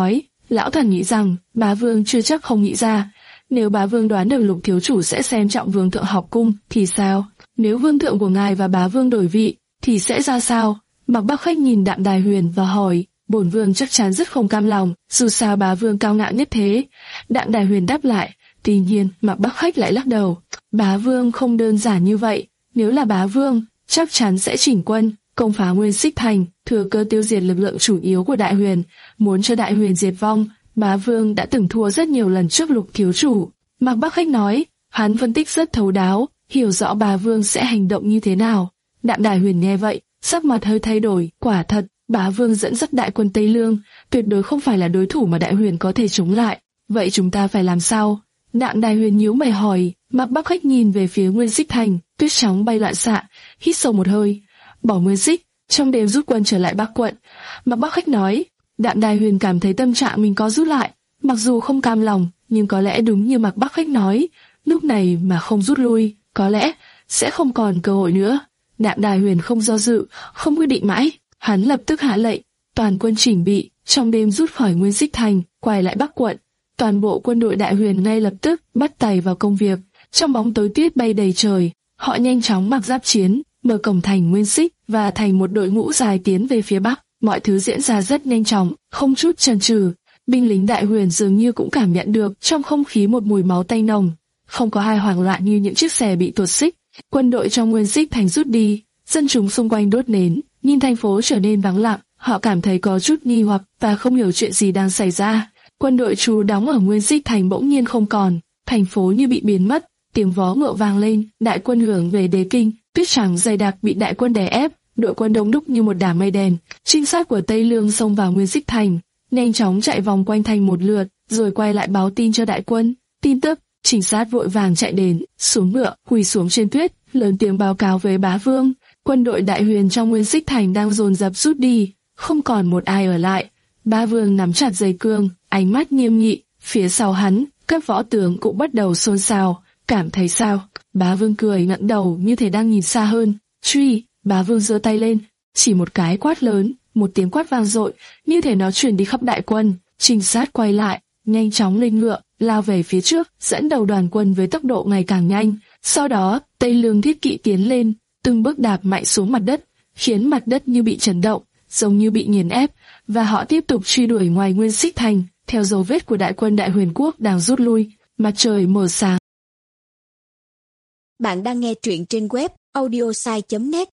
Lão thần nghĩ rằng bá vương chưa chắc không nghĩ ra. Nếu bá vương đoán được Lục thiếu chủ sẽ xem trọng vương thượng học cung thì sao? Nếu vương thượng của ngài và bá vương đổi vị thì sẽ ra sao? Mạc Bắc Khách nhìn Đạm Đài Huyền và hỏi, bổn vương chắc chắn rất không cam lòng, dù sao bá vương cao ngạo nhất thế. Đạm Đài Huyền đáp lại. Tuy nhiên, Mạc Bắc Khách lại lắc đầu. Bá vương không đơn giản như vậy. Nếu là bá vương, chắc chắn sẽ chỉnh quân, công phá Nguyên Xích Thành, thừa cơ tiêu diệt lực lượng chủ yếu của Đại Huyền. Muốn cho Đại Huyền diệt vong, bá vương đã từng thua rất nhiều lần trước Lục thiếu chủ. Mạc Bắc Khách nói, hắn phân tích rất thấu đáo, hiểu rõ bá vương sẽ hành động như thế nào. Đạm Đài Huyền nghe vậy, sắc mặt hơi thay đổi. Quả thật, bá vương dẫn dắt đại quân Tây Lương, tuyệt đối không phải là đối thủ mà Đại Huyền có thể chống lại. Vậy chúng ta phải làm sao? Đạm Đài Huyền nhíu mày hỏi. Mạc Bắc Khách nhìn về phía Nguyên Xích Thành, tuyết trắng bay loạn xạ, hít sâu một hơi, bỏ Nguyên Xích, trong đêm rút quân trở lại Bắc quận. Mạc Bắc Khách nói. Đạm Đài Huyền cảm thấy tâm trạng mình có rút lại, mặc dù không cam lòng, nhưng có lẽ đúng như Mạc Bắc Khách nói, lúc này mà không rút lui, có lẽ sẽ không còn cơ hội nữa. Đạm Đài Huyền không do dự, không quyết định mãi, hắn lập tức hạ lệnh, toàn quân chỉnh bị, trong đêm rút khỏi Nguyên Xích Thành, quay lại Bắc quận. Toàn bộ quân đội Đại Huyền ngay lập tức bắt tay vào công việc. Trong bóng tối tuyết bay đầy trời, họ nhanh chóng mặc giáp chiến, mở cổng thành Nguyên Xích và thành một đội ngũ dài tiến về phía Bắc. Mọi thứ diễn ra rất nhanh chóng, không chút chần chừ. Binh lính Đại Huyền dường như cũng cảm nhận được trong không khí một mùi máu tanh nồng, không có ai hoảng loạn như những chiếc xe bị tuột xích. Quân đội trong Nguyên Xích Thành rút đi, dân chúng xung quanh đốt nến, nhìn thành phố trở nên vắng lặng. Họ cảm thấy có chút nghi hoặc và không hiểu chuyện gì đang xảy ra. Quân đội trú đóng ở Nguyên Xích Thành bỗng nhiên không còn, thành phố như bị biến mất. Tiếng vó ngựa vang lên, đại quân hướng về Đế Kinh. Tuyết trắng dày đặc bị đại quân đè ép, đội quân đông đúc như một đám mây đen. Trinh sát của Tây Lương xông vào Nguyên Xích Thành, nhanh chóng chạy vòng quanh thành một lượt, rồi quay lại báo tin cho đại quân. Tin tức, trinh sát vội vàng chạy đến, xuống ngựa, quỳ xuống trên tuyết, lớn tiếng báo cáo với bá vương. Quân đội Đại Huyền trong Nguyên Xích Thành đang dồn dập rút đi, không còn một ai ở lại. Bá vương nắm chặt dây cương, ánh mắt nghiêm nghị. Phía sau hắn, các võ tướng cũng bắt đầu xôn xao. Cảm thấy sao? Bá vương cười ngẩng đầu như thể đang nhìn xa hơn. Truy! Bá vương giơ tay lên, chỉ một cái quát lớn, một tiếng quát vang dội, như thể nó truyền đi khắp đại quân. Trinh sát quay lại, nhanh chóng lên ngựa, lao về phía trước, dẫn đầu đoàn quân với tốc độ ngày càng nhanh. Sau đó, Tây Lương thiết kỵ tiến lên, từng bước đạp mạnh xuống mặt đất, khiến mặt đất như bị chấn động, giống như bị nghiền ép, và họ tiếp tục truy đuổi ngoài Nguyên Xích Thành, theo dấu vết của đại quân Đại Huyền quốc đang rút lui. Mặt trời mở sáng. Bạn đang nghe truyện trên web audiosai chấm net.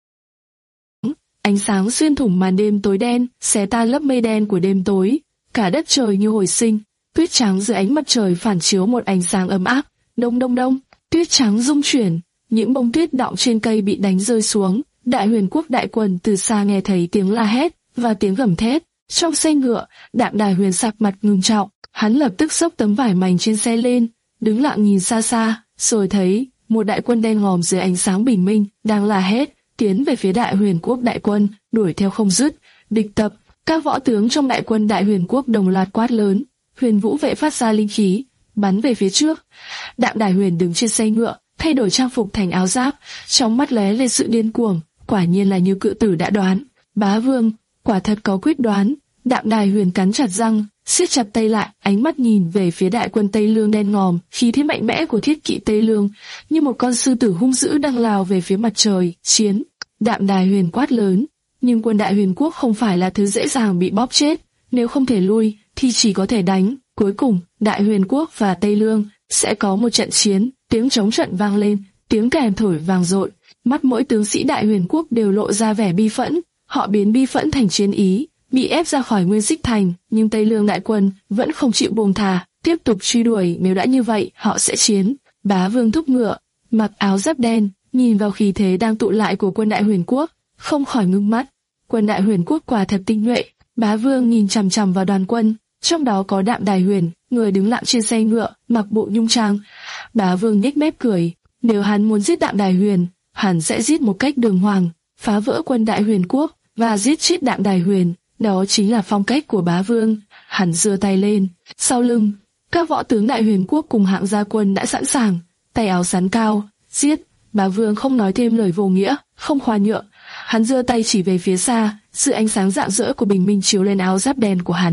Ánh sáng xuyên thủng màn đêm tối đen, xé tan lớp mây đen của đêm tối. Cả đất trời như hồi sinh, tuyết trắng dưới ánh mặt trời phản chiếu một ánh sáng ấm áp. Đông đông đông, tuyết trắng rung chuyển, những bông tuyết đọng trên cây bị đánh rơi xuống. Đại Huyền quốc đại quân từ xa nghe thấy tiếng la hét và tiếng gầm thét. Trong xe ngựa, Đạm Đài Huyền sắc mặt ngưng trọng, hắn lập tức xốc tấm vải mảnh trên xe lên, đứng lặng nhìn xa xa, rồi thấy một đại quân đen ngòm dưới ánh sáng bình minh đang la hét, tiến về phía Đại Huyền quốc đại quân, đuổi theo không dứt. Địch tập! Các võ tướng trong đại quân Đại Huyền quốc đồng loạt quát lớn. Huyền Vũ vệ phát ra linh khí, bắn về phía trước. Đạm Đài Huyền đứng trên xe ngựa, thay đổi trang phục thành áo giáp, trong mắt lóe lên sự điên cuồng. Quả nhiên là như cự tử đã đoán. Bá vương, quả thật có quyết đoán. Đạm Đài Huyền cắn chặt răng, siết chặt tay lại, ánh mắt nhìn về phía đại quân Tây Lương đen ngòm, khí thế mạnh mẽ của thiết kỵ Tây Lương, như một con sư tử hung dữ đang lao về phía mặt trời. Chiến! Đạm Đài Huyền quát lớn. Nhưng quân Đại Huyền quốc không phải là thứ dễ dàng bị bóp chết, nếu không thể lui thì chỉ có thể đánh. Cuối cùng, Đại Huyền quốc và Tây Lương sẽ có một trận chiến. Tiếng trống trận vang lên, tiếng kèn thổi vang dội. Mắt mỗi tướng sĩ Đại Huyền quốc đều lộ ra vẻ bi phẫn. Họ biến bi phẫn thành chiến ý, bị ép ra khỏi Nguyên Xích Thành, nhưng Tây Lương đại quân vẫn không chịu buông thà, tiếp tục truy đuổi. Nếu đã như vậy, họ sẽ chiến. Bá vương thúc ngựa, mặc áo giáp đen, nhìn vào khí thế đang tụ lại của quân Đại Huyền quốc, không khỏi ngưng mắt. Quân Đại Huyền quốc quả thật tinh nhuệ. Bá vương nhìn chằm chằm vào đoàn quân, trong đó có Đạm Đài Huyền, người đứng lặng trên xe ngựa, mặc bộ nhung trang. Bá vương nhếch mép cười, nếu hắn muốn giết Đạm Đài Huyền, hắn sẽ giết một cách đường hoàng, phá vỡ quân Đại Huyền quốc và giết chết Đạm Đài Huyền. Đó chính là phong cách của bá vương. Hắn giơ tay lên, sau lưng, các võ tướng Đại Huyền quốc cùng hạng gia quân đã sẵn sàng, tay áo sắn cao, giết. Bá vương không nói thêm lời vô nghĩa, không khoan nhượng. Hắn giơ tay chỉ về phía xa, sự ánh sáng rạng rỡ của bình minh chiếu lên áo giáp đen của hắn.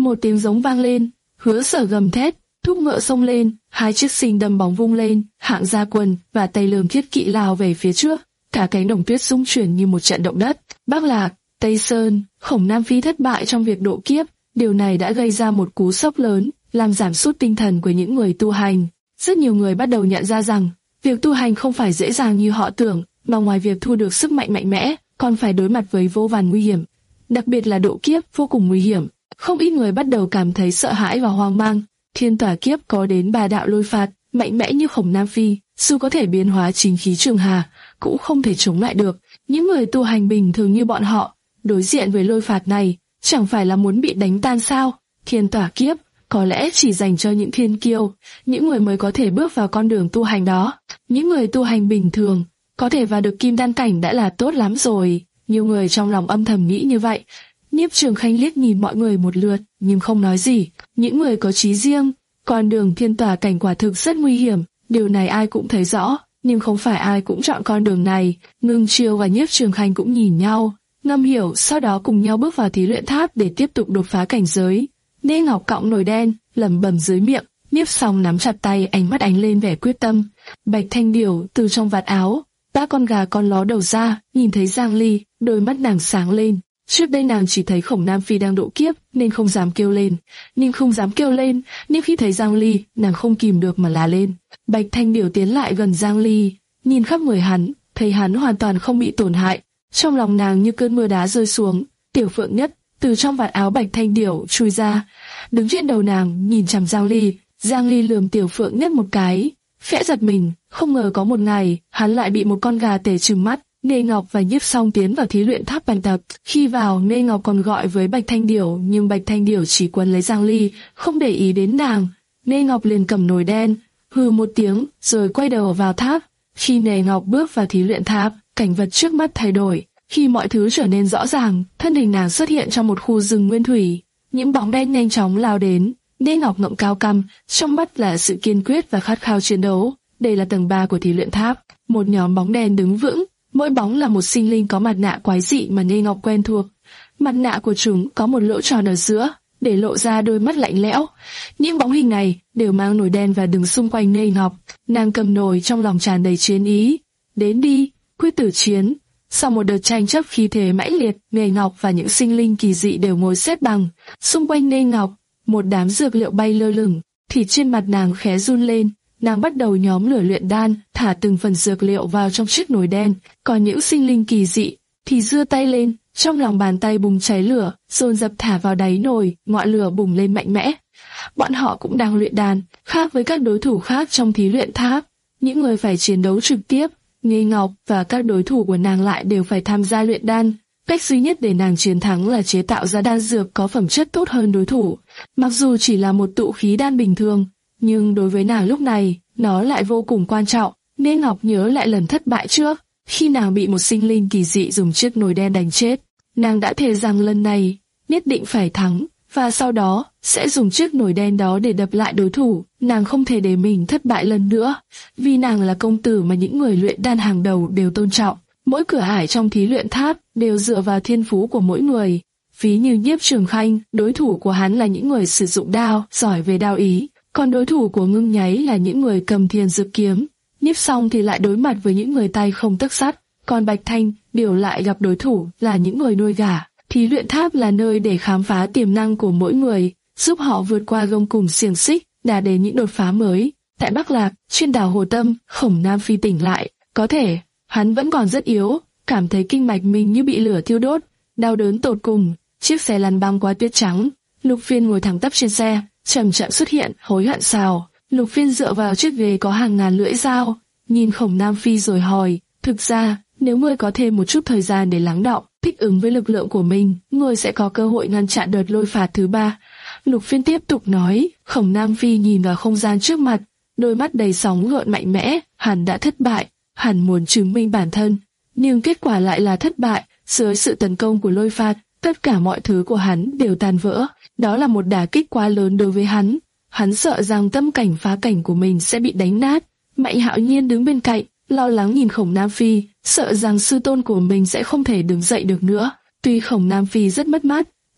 một tiếng giống vang lên, Hứa Sở gầm thét, thúc ngựa xông lên, hai chiếc xinh đâm bóng vung lên, Hạng Gia Quân và Tây Lương Thiết Kỵ lao về phía trước, cả cánh đồng tuyết rung chuyển như một trận động đất. Bắc Lạc, Tây Sơn, Khổng Nam Phi thất bại trong việc độ kiếp, điều này đã gây ra một cú sốc lớn, làm giảm sút tinh thần của những người tu hành. Rất nhiều người bắt đầu nhận ra rằng, việc tu hành không phải dễ dàng như họ tưởng, mà ngoài việc thu được sức mạnh mạnh mẽ, còn phải đối mặt với vô vàn nguy hiểm. Đặc biệt là độ kiếp vô cùng nguy hiểm. Không ít người bắt đầu cảm thấy sợ hãi và hoang mang. Thiên Tỏa kiếp có đến ba đạo lôi phạt, mạnh mẽ như Khổng Nam Phi, dù có thể biến hóa chính khí trường hà, cũng không thể chống lại được. Những người tu hành bình thường như bọn họ, đối diện với lôi phạt này, chẳng phải là muốn bị đánh tan sao? Thiên Tỏa kiếp có lẽ chỉ dành cho những thiên kiêu, những người mới có thể bước vào con đường tu hành đó. Những người tu hành bình thường, có thể vào được kim đan cảnh đã là tốt lắm rồi. Nhiều người trong lòng âm thầm nghĩ như vậy. Nhiếp Trường Khanh liếc nhìn mọi người một lượt, nhưng không nói gì. Những người có chí riêng, con đường thiên tỏa cảnh quả thực rất nguy hiểm, điều này ai cũng thấy rõ, nhưng không phải ai cũng chọn con đường này. Ngưng Chiêu và Nhiếp Trường Khanh cũng nhìn nhau, ngầm hiểu, sau đó cùng nhau bước vào thí luyện tháp để tiếp tục đột phá cảnh giới. Nê Ngọc cọng nồi đen, lẩm bẩm dưới miệng, Nhiếp Song nắm chặt tay, ánh mắt ánh lên vẻ quyết tâm. Bạch Thanh Điểu từ trong vạt áo, ba con gà con ló đầu ra, nhìn thấy Giang Ly, đôi mắt nàng sáng lên. Trước đây nàng chỉ thấy Khổng Nam Phi đang độ kiếp nên không dám kêu lên, nhưng không dám kêu lên, nhưng khi thấy Giang Ly, nàng không kìm được mà la lên. Bạch Thanh Điểu tiến lại gần Giang Ly, nhìn khắp người hắn, thấy hắn hoàn toàn không bị tổn hại. Trong lòng nàng như cơn mưa đá rơi xuống. Tiểu Phượng Nhất từ trong vạt áo Bạch Thanh Điểu chui ra, đứng trên đầu nàng, nhìn chằm Giang Ly. Giang Ly lườm Tiểu Phượng Nhất một cái, khẽ giật mình, không ngờ có một ngày hắn lại bị một con gà tể trừng mắt. Nê Ngọc và Nhiếp Song tiến vào thí luyện tháp bàn tập. Khi vào, Nê Ngọc còn gọi với Bạch Thanh Điểu, nhưng Bạch Thanh Điểu chỉ quấn lấy Giang Ly, không để ý đến nàng. Nê Ngọc liền cầm nồi đen, hừ một tiếng, rồi quay đầu vào tháp. Khi Nê Ngọc bước vào thí luyện tháp, cảnh vật trước mắt thay đổi. Khi mọi thứ trở nên rõ ràng, thân hình nàng xuất hiện trong một khu rừng nguyên thủy. Những bóng đen nhanh chóng lao đến. Nê Ngọc ngậm cao cằm, trong mắt là sự kiên quyết và khát khao chiến đấu. Đây là tầng ba của thí luyện tháp. Một nhóm bóng đen đứng vững. Mỗi bóng là một sinh linh có mặt nạ quái dị mà Nê Ngọc quen thuộc. Mặt nạ của chúng có một lỗ tròn ở giữa, để lộ ra đôi mắt lạnh lẽo. Những bóng hình này đều mang nồi đen và đứng xung quanh Nê Ngọc. Nàng cầm nồi trong lòng tràn đầy chiến ý. Đến đi, quyết tử chiến. Sau một đợt tranh chấp khí thế mãnh liệt, Nê Ngọc và những sinh linh kỳ dị đều ngồi xếp bằng. Xung quanh Nê Ngọc, một đám dược liệu bay lơ lửng. Thịt trên mặt nàng khẽ run lên. Nàng bắt đầu nhóm lửa luyện đan, thả từng phần dược liệu vào trong chiếc nồi đen. Còn những sinh linh kỳ dị thì giơ tay lên, trong lòng bàn tay bùng cháy lửa, dồn dập thả vào đáy nồi, ngọn lửa bùng lên mạnh mẽ. Bọn họ cũng đang luyện đan, khác với các đối thủ khác trong thí luyện tháp. Những người phải chiến đấu trực tiếp, Nghê Ngọc và các đối thủ của nàng lại đều phải tham gia luyện đan. Cách duy nhất để nàng chiến thắng là chế tạo ra đan dược có phẩm chất tốt hơn đối thủ. Mặc dù chỉ là một tụ khí đan bình thường, nhưng đối với nàng lúc này, nó lại vô cùng quan trọng. Nê Ngọc nhớ lại lần thất bại trước, khi nàng bị một sinh linh kỳ dị dùng chiếc nồi đen đánh chết. Nàng đã thề rằng lần này, nhất định phải thắng, và sau đó, sẽ dùng chiếc nồi đen đó để đập lại đối thủ. Nàng không thể để mình thất bại lần nữa, vì nàng là công tử mà những người luyện đan hàng đầu đều tôn trọng. Mỗi cửa ải trong thí luyện tháp đều dựa vào thiên phú của mỗi người. Ví như Nhiếp Trường Khanh, đối thủ của hắn là những người sử dụng đao, giỏi về đao ý. Còn đối thủ của Ngưng Nháy là những người cầm thiên dược kiếm. Nhiếp Song thì lại đối mặt với những người tay không tấc sắt. Còn Bạch Thanh Điểu lại gặp đối thủ là những người nuôi gà. Thí luyện tháp là nơi để khám phá tiềm năng của mỗi người, giúp họ vượt qua gông cùm xiềng xích, đạt đến những đột phá mới. Tại Bắc Lạc, trên đảo Hồ Tâm, Khổng Nam Phi tỉnh lại. Có thể, hắn vẫn còn rất yếu, cảm thấy kinh mạch mình như bị lửa thiêu đốt, đau đớn tột cùng. Chiếc xe lăn băng qua tuyết trắng. Lục Phiên ngồi thẳng tắp trên xe, chậm chậm xuất hiện, hối hận sao? Lục Phiên dựa vào chiếc ghế có hàng ngàn lưỡi dao, nhìn Khổng Nam Phi rồi hỏi, thực ra, nếu ngươi có thêm một chút thời gian để lắng đọng, thích ứng với lực lượng của mình, ngươi sẽ có cơ hội ngăn chặn đợt lôi phạt thứ ba. Lục Phiên tiếp tục nói. Khổng Nam Phi nhìn vào không gian trước mặt, đôi mắt đầy sóng gợn mạnh mẽ. Hắn đã thất bại, hắn muốn chứng minh bản thân, nhưng kết quả lại là thất bại. Dưới sự tấn công của lôi phạt, tất cả mọi thứ của hắn đều tan vỡ. Đó là một đả kích quá lớn đối với hắn. Hắn sợ rằng tâm cảnh phá cảnh của mình sẽ bị đánh nát. Mạnh Hạo Nhiên đứng bên cạnh, lo lắng nhìn Khổng Nam Phi, sợ rằng sư tôn của mình sẽ không thể đứng dậy được nữa. Tuy Khổng Nam Phi rất mất mát,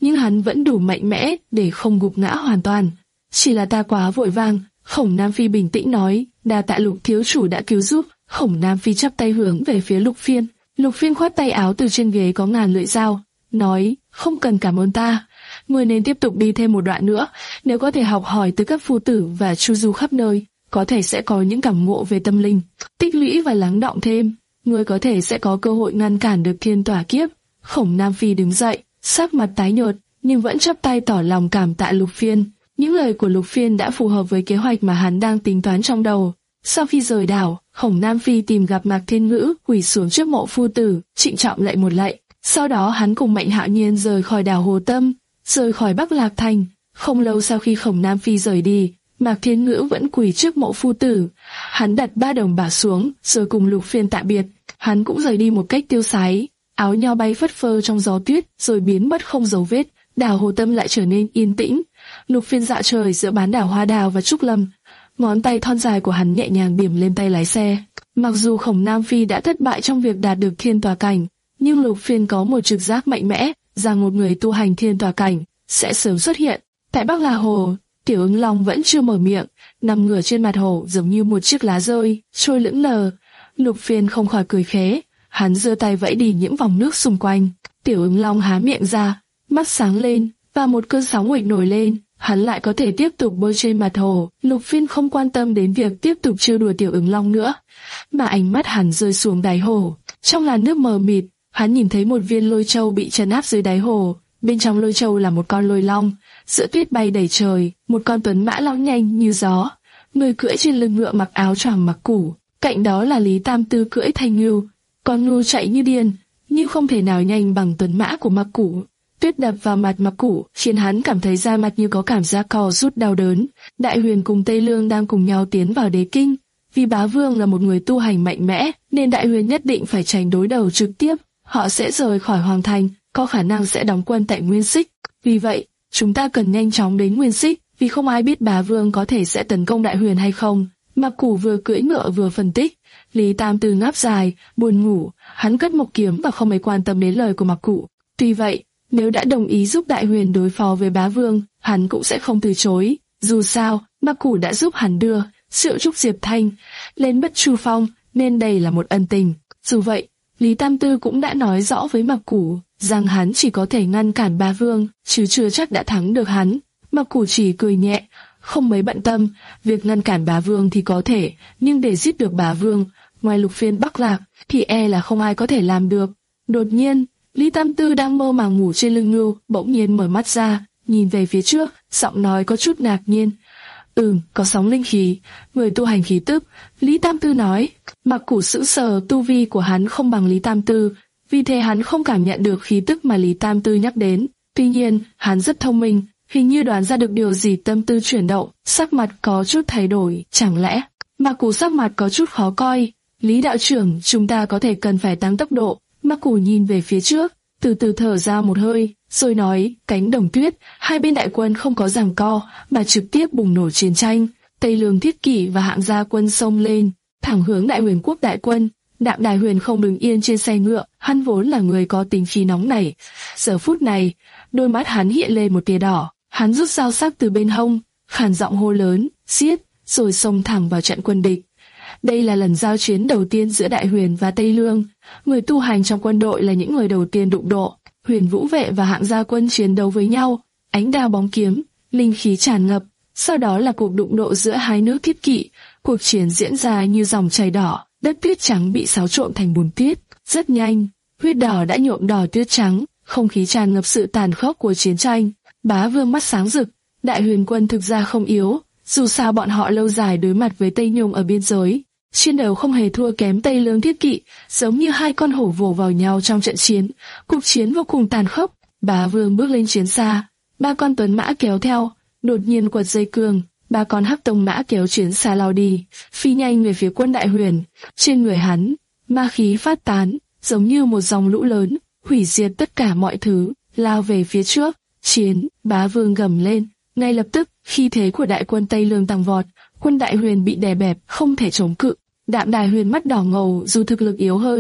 nhưng hắn vẫn đủ mạnh mẽ để không gục ngã hoàn toàn. Chỉ là ta quá vội vàng. Khổng Nam Phi bình tĩnh nói, đa tạ Lục thiếu chủ đã cứu giúp. Khổng Nam Phi chắp tay hướng về phía Lục Phiên. Lục Phiên khoát tay áo từ trên ghế có ngàn lưỡi dao, nói, không cần cảm ơn ta. Ngươi nên tiếp tục đi thêm một đoạn nữa, nếu có thể học hỏi từ các phu tử và chu du khắp nơi, có thể sẽ có những cảm ngộ về tâm linh, tích lũy và lắng đọng thêm. Ngươi có thể sẽ có cơ hội ngăn cản được thiên tỏa kiếp. Khổng Nam Phi đứng dậy, sắc mặt tái nhợt, nhưng vẫn chắp tay tỏ lòng cảm tạ Lục Phiên. Những lời của Lục Phiên đã phù hợp với kế hoạch mà hắn đang tính toán trong đầu. Sau khi rời đảo, Khổng Nam Phi tìm gặp Mạc Thiên Ngữ, quỳ xuống trước mộ phu tử, trịnh trọng lạy một lạy. Sau đó hắn cùng Mạnh Hạo Nhiên rời khỏi đảo Hồ Tâm, rời khỏi Bắc Lạc Thành. Không lâu sau khi Khổng Nam Phi rời đi, Mạc Thiên Ngữ vẫn quỳ trước mộ phu tử. Hắn đặt ba đồng bạc xuống, rồi cùng Lục Phiên tạm biệt. Hắn cũng rời đi một cách tiêu sái, áo nho bay phất phơ trong gió tuyết, rồi biến mất không dấu vết. Đảo Hồ Tâm lại trở nên yên tĩnh. Lục Phiên dạo trời giữa bán đảo Hoa Đào và Trúc Lâm, ngón tay thon dài của hắn nhẹ nhàng điểm lên tay lái xe. Mặc dù Khổng Nam Phi đã thất bại trong việc đạt được thiên tòa cảnh, nhưng Lục Phiên có một trực giác mạnh mẽ rằng một người tu hành thiên tòa cảnh sẽ sớm xuất hiện. Tại Bắc La Hồ, Tiểu Ứng Long vẫn chưa mở miệng, nằm ngửa trên mặt hồ giống như một chiếc lá rơi trôi lững lờ. Lục Phiên không khỏi cười khẽ, hắn giơ tay vẫy đi những vòng nước xung quanh. Tiểu Ứng Long há miệng ra, mắt sáng lên, và một cơn sóng nguệch nổi lên. Hắn lại có thể tiếp tục bơi trên mặt hồ. Lục Phiên không quan tâm đến việc tiếp tục trêu đùa Tiểu Ứng Long nữa, mà ánh mắt hắn rơi xuống đáy hồ. Trong làn nước mờ mịt, hắn nhìn thấy một viên lôi châu bị trấn áp dưới đáy hồ. Bên trong lôi châu là một con lôi long, giữa tuyết bay đầy trời, một con tuấn mã lao nhanh như gió, người cưỡi trên lưng ngựa mặc áo choàng mặc củ. Cạnh đó là Lý Tam Tư cưỡi thanh ngưu, con ngưu chạy như điên, nhưng không thể nào nhanh bằng tuấn mã của mặc củ. Tuyết đập vào mặt Mặc Củ, khiến hắn cảm thấy da mặt như có cảm giác co rút đau đớn. Đại Huyền cùng Tây Lương đang cùng nhau tiến vào đế kinh. Vì bá vương là một người tu hành mạnh mẽ, nên Đại Huyền nhất định phải tránh đối đầu trực tiếp. Họ sẽ rời khỏi Hoàng Thành, có khả năng sẽ đóng quân tại Nguyên Xích. Vì vậy, chúng ta cần nhanh chóng đến Nguyên Xích, vì không ai biết bá vương có thể sẽ tấn công Đại Huyền hay không. Mặc Củ vừa cưỡi ngựa vừa phân tích. Lý Tam Tư ngáp dài, buồn ngủ, hắn cất mộc kiếm và không mấy quan tâm đến lời của Mặc Củ. Tuy vậy, nếu đã đồng ý giúp Đại Huyền đối phó với bá vương, hắn cũng sẽ không từ chối. Dù sao, Mặc Củ đã giúp hắn đưa Triệu Trúc Diệp Thanh lên Bất Chu Phong, nên đây là một ân tình. Dù vậy, Lý Tam Tư cũng đã nói rõ với Mặc Củ rằng hắn chỉ có thể ngăn cản bá vương, chứ chưa chắc đã thắng được hắn. Mặc Củ chỉ cười nhẹ, không mấy bận tâm. Việc ngăn cản bá vương thì có thể, nhưng để giết được bá vương, ngoài Lục Phiên Bắc Lạc, thì e là không ai có thể làm được. Đột nhiên, Lý Tam Tư đang mơ màng ngủ trên lưng ngưu, bỗng nhiên mở mắt ra, nhìn về phía trước, giọng nói có chút ngạc nhiên. Ừm, có sóng linh khí, người tu hành khí tức. Lý Tam Tư nói. Mặc Củ sững sờ, tu vi của hắn không bằng Lý Tam Tư, vì thế hắn không cảm nhận được khí tức mà Lý Tam Tư nhắc đến. Tuy nhiên, hắn rất thông minh, hình như đoán ra được điều gì. Tâm tư chuyển động, sắc mặt có chút thay đổi. Chẳng lẽ? Mặc Củ sắc mặt có chút khó coi. Lý đạo trưởng, chúng ta có thể cần phải tăng tốc độ. Mặc Củ nhìn về phía trước, từ từ thở ra một hơi, rồi nói, cánh đồng tuyết, hai bên đại quân không có giằng co, mà trực tiếp bùng nổ chiến tranh. Tây Lương Thiết Kỷ và Hạng Gia quân xông lên, thẳng hướng Đại Huyền quốc đại quân. Đạm Đại Huyền không đứng yên trên xe ngựa, hắn vốn là người có tính khí nóng nảy. Giờ phút này, đôi mắt hắn hiện lên một tia đỏ, hắn rút dao sắc từ bên hông, khàn giọng hô lớn, giết, rồi xông thẳng vào trận quân địch. Đây là lần giao chiến đầu tiên giữa Đại Huyền và Tây Lương. Người tu hành trong quân đội là những người đầu tiên đụng độ. Huyền Vũ vệ và Hạng Gia quân chiến đấu với nhau, ánh đao bóng kiếm, linh khí tràn ngập. Sau đó là cuộc đụng độ giữa hai nước Thiết Kỵ. Cuộc chiến diễn ra như dòng chảy đỏ, đất tuyết trắng bị xáo trộn thành bùn tuyết. Rất nhanh, huyết đỏ đã nhuộm đỏ tuyết trắng, không khí tràn ngập sự tàn khốc của chiến tranh. Bá vương mắt sáng rực, Đại Huyền quân thực ra không yếu, dù sao bọn họ lâu dài đối mặt với Tây Nhung ở biên giới. Chiến đấu không hề thua kém Tây Lương Thiết Kỵ, giống như hai con hổ vồ vào nhau trong trận chiến. Cuộc chiến vô cùng tàn khốc. Bá vương bước lên chiến xa, ba con tuấn mã kéo theo, đột nhiên quật dây cương, ba con hắc tông mã kéo chiến xa lao đi, phi nhanh về phía quân Đại Huyền. Trên người hắn, ma khí phát tán, giống như một dòng lũ lớn, hủy diệt tất cả mọi thứ, lao về phía trước. Chiến, bá vương gầm lên. Ngay lập tức, khí thế của đại quân Tây Lương tăng vọt, quân Đại Huyền bị đè bẹp, không thể chống cự. Đạm Đại Huyền mắt đỏ ngầu, dù thực lực yếu hơn,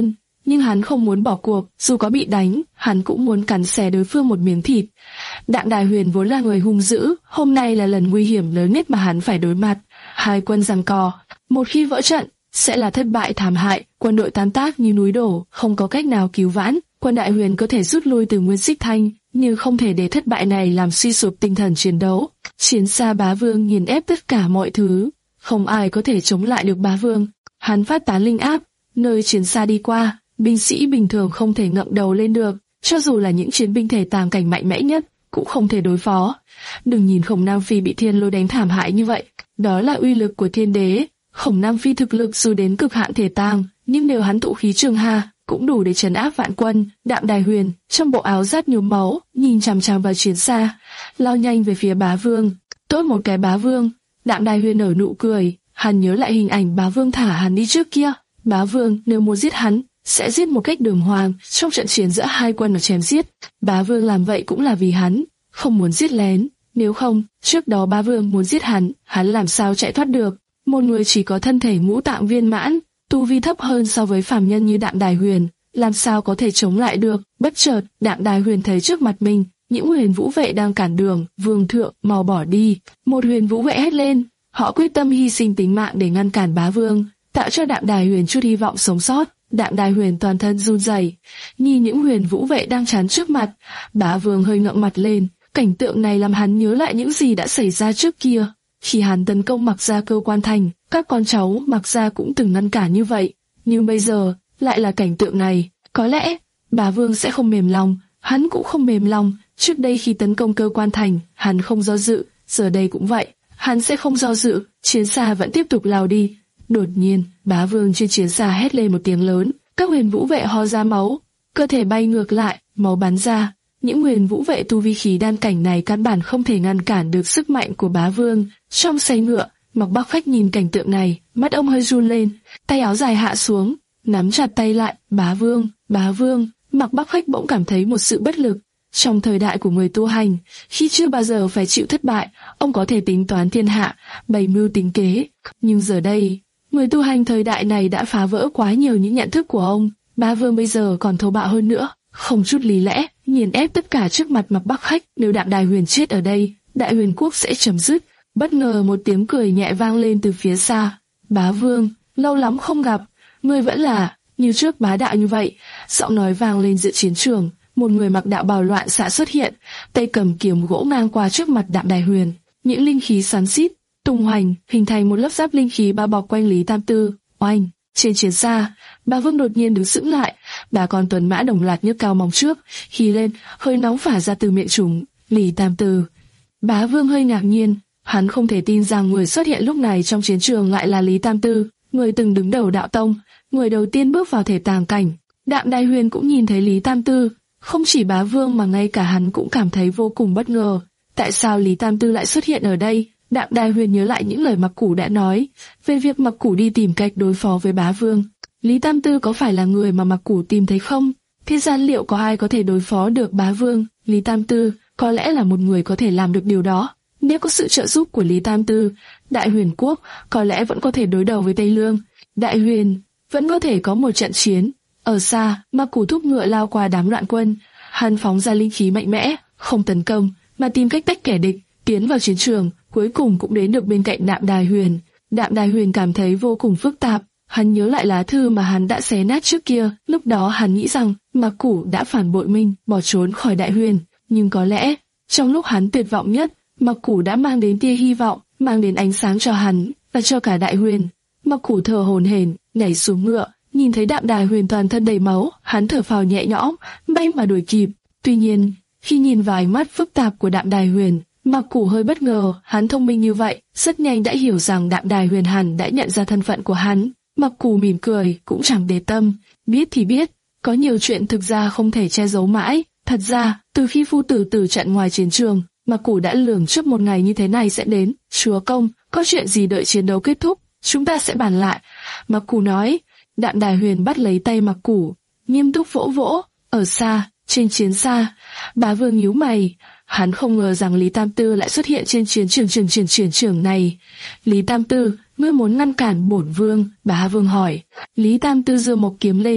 nhưng hắn không muốn bỏ cuộc, dù có bị đánh, hắn cũng muốn cắn xé đối phương một miếng thịt. Đạm Đài Huyền vốn là người hung dữ, hôm nay là lần nguy hiểm lớn nhất mà hắn phải đối mặt. Hai quân giằng co, một khi vỡ trận, sẽ là thất bại thảm hại, quân đội tan tác như núi đổ, không có cách nào cứu vãn. Quân Đại Huyền có thể rút lui từ Nguyên Xích Thanh, nhưng không thể để thất bại này làm suy sụp tinh thần chiến đấu. Chiến xa Bá Vương nghiền ép tất cả mọi thứ, không ai có thể chống lại được Bá Vương. Hắn phát tán linh áp, nơi chiến xa đi qua, binh sĩ bình thường không thể ngẩng đầu lên được, cho dù là những chiến binh thể tàng cảnh mạnh mẽ nhất, cũng không thể đối phó. Đừng nhìn Khổng Nam Phi bị Thiên Lôi đánh thảm hại như vậy, đó là uy lực của Thiên Đế. Khổng Nam Phi thực lực dù đến cực hạn thể tàng, nhưng nếu hắn tụ khí trường hà, cũng đủ để trấn áp vạn quân. Đạm Đài Huyền, trong bộ áo rát nhuốm máu, nhìn chằm chằm vào chiến xa, lao nhanh về phía Bá Vương. Tốt một cái Bá Vương! Đạm Đài Huyền nở nụ cười, hắn nhớ lại hình ảnh Bá Vương thả hắn đi trước kia. Bá Vương nếu muốn giết hắn, sẽ giết một cách đường hoàng, trong trận chiến giữa hai quân ở chém giết. Bá Vương làm vậy cũng là vì hắn không muốn giết lén, nếu không, trước đó Bá Vương muốn giết hắn, hắn làm sao chạy thoát được. Một người chỉ có thân thể ngũ tạng viên mãn, tu vi thấp hơn so với phàm nhân như Đạm Đài Huyền, làm sao có thể chống lại được. Bất chợt, Đạm Đài Huyền thấy trước mặt mình, những huyền vũ vệ đang cản đường. Vương thượng, mau bỏ đi! Một huyền vũ vệ hét lên, họ quyết tâm hy sinh tính mạng để ngăn cản Bá Vương, tạo cho Đạm Đài Huyền chút hy vọng sống sót. Đạm Đài Huyền toàn thân run rẩy, nhìn những huyền vũ vệ đang chắn trước mặt. Bá Vương hơi ngượng mặt lên, cảnh tượng này làm hắn nhớ lại những gì đã xảy ra trước kia. Khi hắn tấn công Mạc Gia Cơ Quan Thành, các con cháu Mạc Gia cũng từng ngăn cản như vậy, nhưng bây giờ lại là cảnh tượng này. Có lẽ Bá Vương sẽ không mềm lòng, hắn cũng không mềm lòng. Trước đây khi tấn công Cơ Quan Thành, hắn không do dự, giờ đây cũng vậy, hắn sẽ không do dự. Chiến xa vẫn tiếp tục lao đi. Đột nhiên, Bá Vương trên chiến xa hét lên một tiếng lớn, các huyền vũ vệ ho ra máu, cơ thể bay ngược lại, máu bắn ra. Những huyền vũ vệ tu vi khí đan cảnh này căn bản không thể ngăn cản được sức mạnh của Bá Vương. Trong xe ngựa, Mạc Bắc Khách nhìn cảnh tượng này, mắt ông hơi run lên, tay áo dài hạ xuống, nắm chặt tay lại. Bá Vương, Bá Vương! Mạc Bắc Khách bỗng cảm thấy một sự bất lực. Trong thời đại của người tu hành, khi chưa bao giờ phải chịu thất bại, ông có thể tính toán thiên hạ, bày mưu tính kế. Nhưng giờ đây, người tu hành thời đại này đã phá vỡ quá nhiều những nhận thức của ông. Bá Vương bây giờ còn thô bạo hơn nữa, không chút lý lẽ, nghiền ép tất cả trước mặt Mạc Bắc Khách. Nếu Đạm Đài Huyền chết ở đây, Đại Huyền quốc sẽ chấm dứt. Bất ngờ một tiếng cười nhẹ vang lên từ phía xa. Bá Vương, lâu lắm không gặp, ngươi vẫn là như trước bá đạo như vậy. Giọng nói vang lên giữa chiến trường, một người mặc đạo bào loạn xạ xuất hiện, tay cầm kiếm gỗ ngang qua trước mặt Đạm Đài Huyền. Những linh khí xoắn xít, tung hoành, hình thành một lớp giáp linh khí bao bọc quanh Lý Tam Tư. Oanh! Trên chiến xa, Bá Vương đột nhiên đứng sững lại, ba con tuần mã đồng loạt nhấc cao móng trước, khi lên, hơi nóng phả ra từ miệng chúng. Lý Tam Tư. Bá Vương hơi ngạc nhiên, hắn không thể tin rằng người xuất hiện lúc này trong chiến trường lại là Lý Tam Tư, người từng đứng đầu đạo tông, người đầu tiên bước vào thể tàng cảnh. Đạm Đài Huyền cũng nhìn thấy Lý Tam Tư, không chỉ Bá Vương mà ngay cả hắn cũng cảm thấy vô cùng bất ngờ. Tại sao Lý Tam Tư lại xuất hiện ở đây? Đạm Đài Huyền nhớ lại những lời Mạc Củ đã nói về việc Mạc Củ đi tìm cách đối phó với Bá Vương. Lý Tam Tư có phải là người mà Mạc Củ tìm thấy không? Thế gian liệu có ai có thể đối phó được Bá Vương? Lý Tam Tư có lẽ là một người có thể làm được điều đó. Nếu có sự trợ giúp của Lý Tam Tư, Đại Huyền quốc có lẽ vẫn có thể đối đầu với Tây Lương. Đại Huyền vẫn có thể có một trận chiến. Ở xa, Mạc Củ thúc ngựa lao qua đám loạn quân, hắn phóng ra linh khí mạnh mẽ, không tấn công mà tìm cách tách kẻ địch, tiến vào chiến trường, cuối cùng cũng đến được bên cạnh Đạm Đài Huyền. Đạm Đài Huyền cảm thấy vô cùng phức tạp, hắn nhớ lại lá thư mà hắn đã xé nát trước kia, lúc đó hắn nghĩ rằng Mạc Củ đã phản bội mình, bỏ trốn khỏi Đại Huyền, nhưng có lẽ trong lúc hắn tuyệt vọng nhất, Mạc Củ đã mang đến tia hy vọng, mang đến ánh sáng cho hắn và cho cả Đại Huyền. Mạc Củ thở hổn hển, nhảy xuống ngựa, nhìn thấy Đạm Đài Huyền toàn thân đầy máu, hắn thở phào nhẹ nhõm, bay mà đuổi kịp. Tuy nhiên, khi nhìn vào ánh mắt phức tạp của Đạm Đài Huyền, Mạc Củ hơi bất ngờ. Hắn thông minh như vậy, rất nhanh đã hiểu rằng Đạm Đài Huyền hẳn đã nhận ra thân phận của hắn. Mạc Củ mỉm cười, cũng chẳng để tâm, biết thì biết, có nhiều chuyện thực ra không thể che giấu mãi. Thật ra, từ khi phu tử tử trận ngoài chiến trường, Mạc Củ đã lường trước một ngày như thế này sẽ đến. Chúa công, có chuyện gì đợi chiến đấu kết thúc, chúng ta sẽ bàn lại. Mạc Củ nói. Đạm Đài Huyền bắt lấy tay Mạc Củ, nghiêm túc vỗ vỗ. Ở xa, trên chiến xa, Bá Vương nhíu mày, hắn không ngờ rằng Lý Tam Tư lại xuất hiện trên chiến trường trường trường chiến trường này. Lý Tam Tư, ngươi muốn ngăn cản bổn vương? Bá Vương hỏi. Lý Tam Tư giơ một kiếm lên,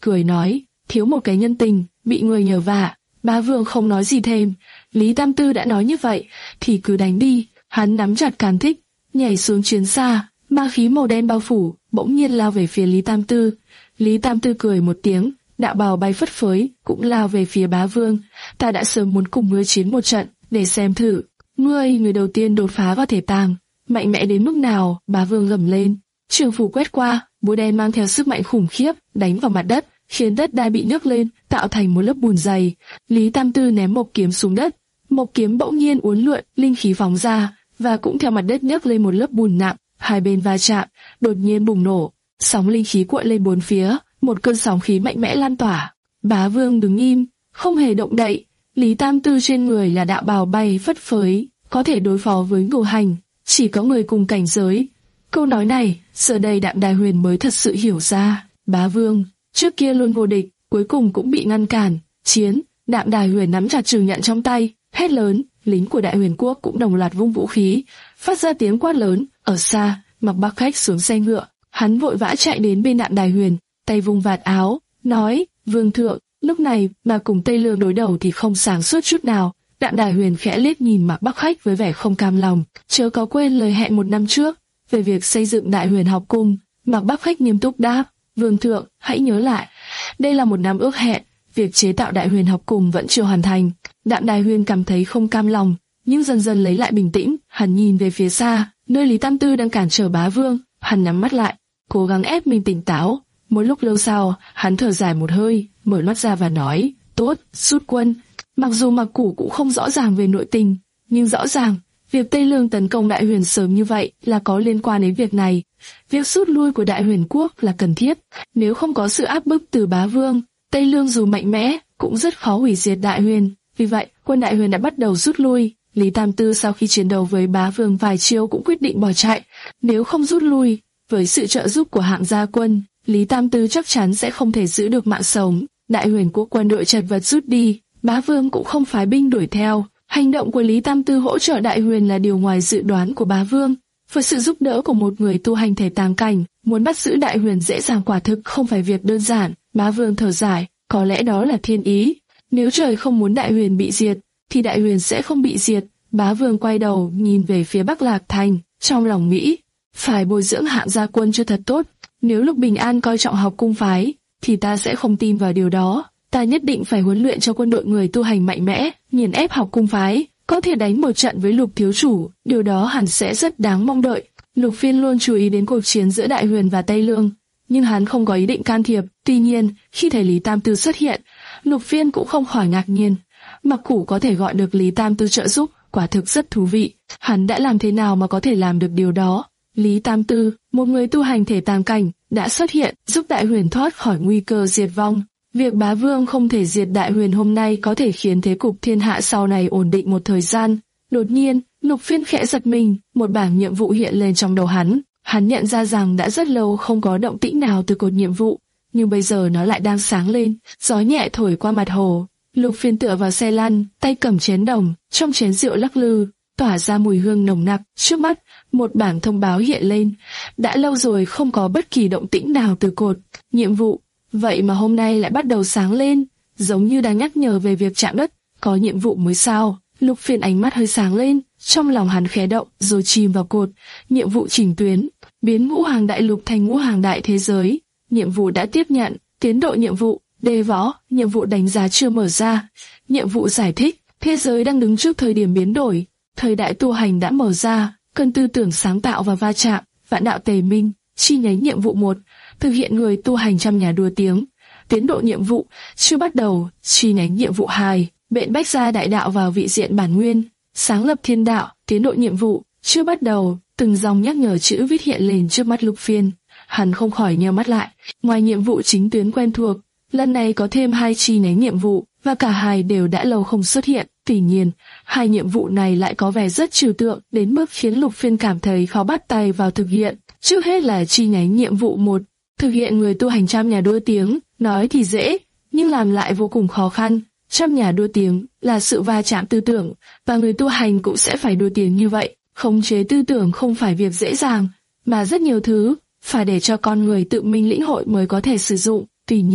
cười nói, thiếu một cái nhân tình, bị người nhờ vả. Bá Vương không nói gì thêm, Lý Tam Tư đã nói như vậy, thì cứ đánh đi. Hắn nắm chặt cán thích, nhảy xuống chiến xa, ma khí màu đen bao phủ, bỗng nhiên lao về phía Lý Tam Tư. Lý Tam Tư cười một tiếng, đạo bào bay phất phới, cũng lao về phía Bá Vương. Ta đã sớm muốn cùng ngươi chiến một trận, để xem thử. Ngươi, người đầu tiên đột phá vào thể tàng, mạnh mẽ đến mức nào? Bá Vương gầm lên. Trường phủ quét qua, búa đen mang theo sức mạnh khủng khiếp, đánh vào mặt đất, khiến đất đai bị nhấc lên, tạo thành một lớp bùn dày. Lý Tam Tư ném một kiếm xuống đất, một kiếm bỗng nhiên uốn lượn, linh khí phóng ra, và cũng theo mặt đất nhấc lên một lớp bùn nặng. Hai bên va chạm, đột nhiên bùng nổ, sóng linh khí cuộn lên bốn phía, một cơn sóng khí mạnh mẽ lan tỏa. Bá Vương đứng im, không hề động đậy. Lý Tam Tư trên người là đạo bào bay phất phới, có thể đối phó với Ngô Hành, chỉ có người cùng cảnh giới. Câu nói này, giờ đây Đạm Đài Huyền mới thật sự hiểu ra. Bá Vương, trước kia luôn vô địch, cuối cùng cũng bị ngăn cản. Chiến, Đạm Đài Huyền nắm chặt trừng nhận trong tay, hét lớn, lính của Đại Huyền Quốc cũng đồng loạt vung vũ khí, phát ra tiếng quát lớn. Ở xa, Mặc Bắc Khách xuống xe ngựa, hắn vội vã chạy đến bên Đạm Đài Huyền, tay vung vạt áo, nói, Vương thượng, lúc này mà cùng Tây Lương đối đầu thì không sáng suốt chút nào. Đạm Đài Huyền khẽ liếc nhìn Mặc Bắc Khách với vẻ không cam lòng, chớ có quên lời hẹn một năm trước về việc xây dựng Đại Huyền học cung. Mặc Bắc Khách nghiêm túc đáp, Vương thượng, hãy nhớ lại, đây là một năm ước hẹn, việc chế tạo Đại Huyền học cung vẫn chưa hoàn thành. Đạm Đài Huyền cảm thấy không cam lòng, nhưng dần dần lấy lại bình tĩnh, hắn nhìn về phía xa, nơi Lý Tam Tư đang cản trở Bá Vương, hắn nhắm mắt lại, cố gắng ép mình tỉnh táo. Một lúc lâu sau, hắn thở dài một hơi, mở mắt ra và nói, tốt, rút quân. Mặc dù Mặc Củ cũng không rõ ràng về nội tình, nhưng rõ ràng, việc Tây Lương tấn công Đại Huyền sớm như vậy là có liên quan đến việc này. Việc rút lui của Đại Huyền Quốc là cần thiết, nếu không có sự áp bức từ Bá Vương, Tây Lương dù mạnh mẽ, cũng rất khó hủy diệt Đại Huyền. Vì vậy, quân Đại Huyền đã bắt đầu rút lui. Lý Tam Tư sau khi chiến đấu với Bá Vương vài chiêu cũng quyết định bỏ chạy. Nếu không rút lui, với sự trợ giúp của hạng gia quân, Lý Tam Tư chắc chắn sẽ không thể giữ được mạng sống. Đại Huyền Quốc quân đội chật vật rút đi, Bá Vương cũng không phái binh đuổi theo. Hành động của Lý Tam Tư hỗ trợ Đại Huyền là điều ngoài dự đoán của Bá Vương. Với sự giúp đỡ của một người tu hành thể tàng cảnh, muốn bắt giữ Đại Huyền dễ dàng quả thực không phải việc đơn giản. Bá Vương thở dài, có lẽ đó là thiên ý. Nếu trời không muốn Đại Huyền bị diệt, thì Đại Huyền sẽ không bị diệt. Bá Vương quay đầu nhìn về phía Bắc Lạc Thành, trong lòng nghĩ, phải bồi dưỡng hạng gia quân cho thật tốt. Nếu Lục Bình An coi trọng học cung phái, thì ta sẽ không tin vào điều đó. Ta nhất định phải huấn luyện cho quân đội người tu hành mạnh mẽ, nghiền ép học cung phái, có thể đánh một trận với Lục thiếu chủ, điều đó hẳn sẽ rất đáng mong đợi. Lục Phiên luôn chú ý đến cuộc chiến giữa Đại Huyền và Tây Lương, nhưng hắn không có ý định can thiệp. Tuy nhiên, khi thấy Lý Tam Tư xuất hiện, Lục Phiên cũng không khỏi ngạc nhiên. Mặc Củ có thể gọi được Lý Tam Tư trợ giúp, quả thực rất thú vị. Hắn đã làm thế nào mà có thể làm được điều đó? Lý Tam Tư, một người tu hành thể tàng cảnh, đã xuất hiện, giúp Đại Huyền thoát khỏi nguy cơ diệt vong. Việc Bá Vương không thể diệt Đại Huyền hôm nay có thể khiến thế cục thiên hạ sau này ổn định một thời gian. Đột nhiên, Lục Phiên khẽ giật mình, một bảng nhiệm vụ hiện lên trong đầu hắn. Hắn nhận ra rằng đã rất lâu không có động tĩnh nào từ cột nhiệm vụ, nhưng bây giờ nó lại đang sáng lên. Gió nhẹ thổi qua mặt hồ. Lục Phiên tựa vào xe lăn, tay cầm chén đồng, trong chén rượu lắc lư, tỏa ra mùi hương nồng nặc. Trước mắt, một bảng thông báo hiện lên. Đã lâu rồi không có bất kỳ động tĩnh nào từ cột nhiệm vụ, vậy mà hôm nay lại bắt đầu sáng lên, giống như đang nhắc nhở về việc chạm đất. Có nhiệm vụ mới sao? Lục Phiên ánh mắt hơi sáng lên, trong lòng hắn khẽ động, rồi chìm vào cột. Nhiệm vụ chỉnh tuyến, biến ngũ hàng đại lục thành ngũ hàng đại thế giới. Nhiệm vụ đã tiếp nhận. Tiến độ nhiệm vụ, đề võ, nhiệm vụ đánh giá chưa mở ra. Nhiệm vụ giải thích, thế giới đang đứng trước thời điểm biến đổi, thời đại tu hành đã mở ra, cần tư tưởng sáng tạo và va chạm. Vạn đạo tề minh, chi nhánh nhiệm vụ một, thực hiện người tu hành trăm nhà đua tiếng. Tiến độ nhiệm vụ chưa bắt đầu. Chi nhánh nhiệm vụ hai, bện bách gia đại đạo vào vị diện bản nguyên, sáng lập thiên đạo. Tiến độ nhiệm vụ chưa bắt đầu. Từng dòng nhắc nhở chữ viết hiện lên trước mắt Lục Phiên. Hắn không khỏi nheo mắt lại. Ngoài nhiệm vụ chính tuyến quen thuộc, lần này có thêm hai chi nhánh nhiệm vụ, và cả hai đều đã lâu không xuất hiện. Tuy nhiên, hai nhiệm vụ này lại có vẻ rất trừu tượng, đến mức khiến Lục Phiên cảm thấy khó bắt tay vào thực hiện. Trước hết là chi nhánh nhiệm vụ một, thực hiện người tu hành trăm nhà đua tiếng. Nói thì dễ, nhưng làm lại vô cùng khó khăn. Trăm nhà đua tiếng là sự va chạm tư tưởng, và người tu hành cũng sẽ phải đua tiếng như vậy. Khống chế tư tưởng không phải việc dễ dàng, mà rất nhiều thứ phải để cho con người tự mình lĩnh hội mới có thể sử dụng. Tuy nhiên,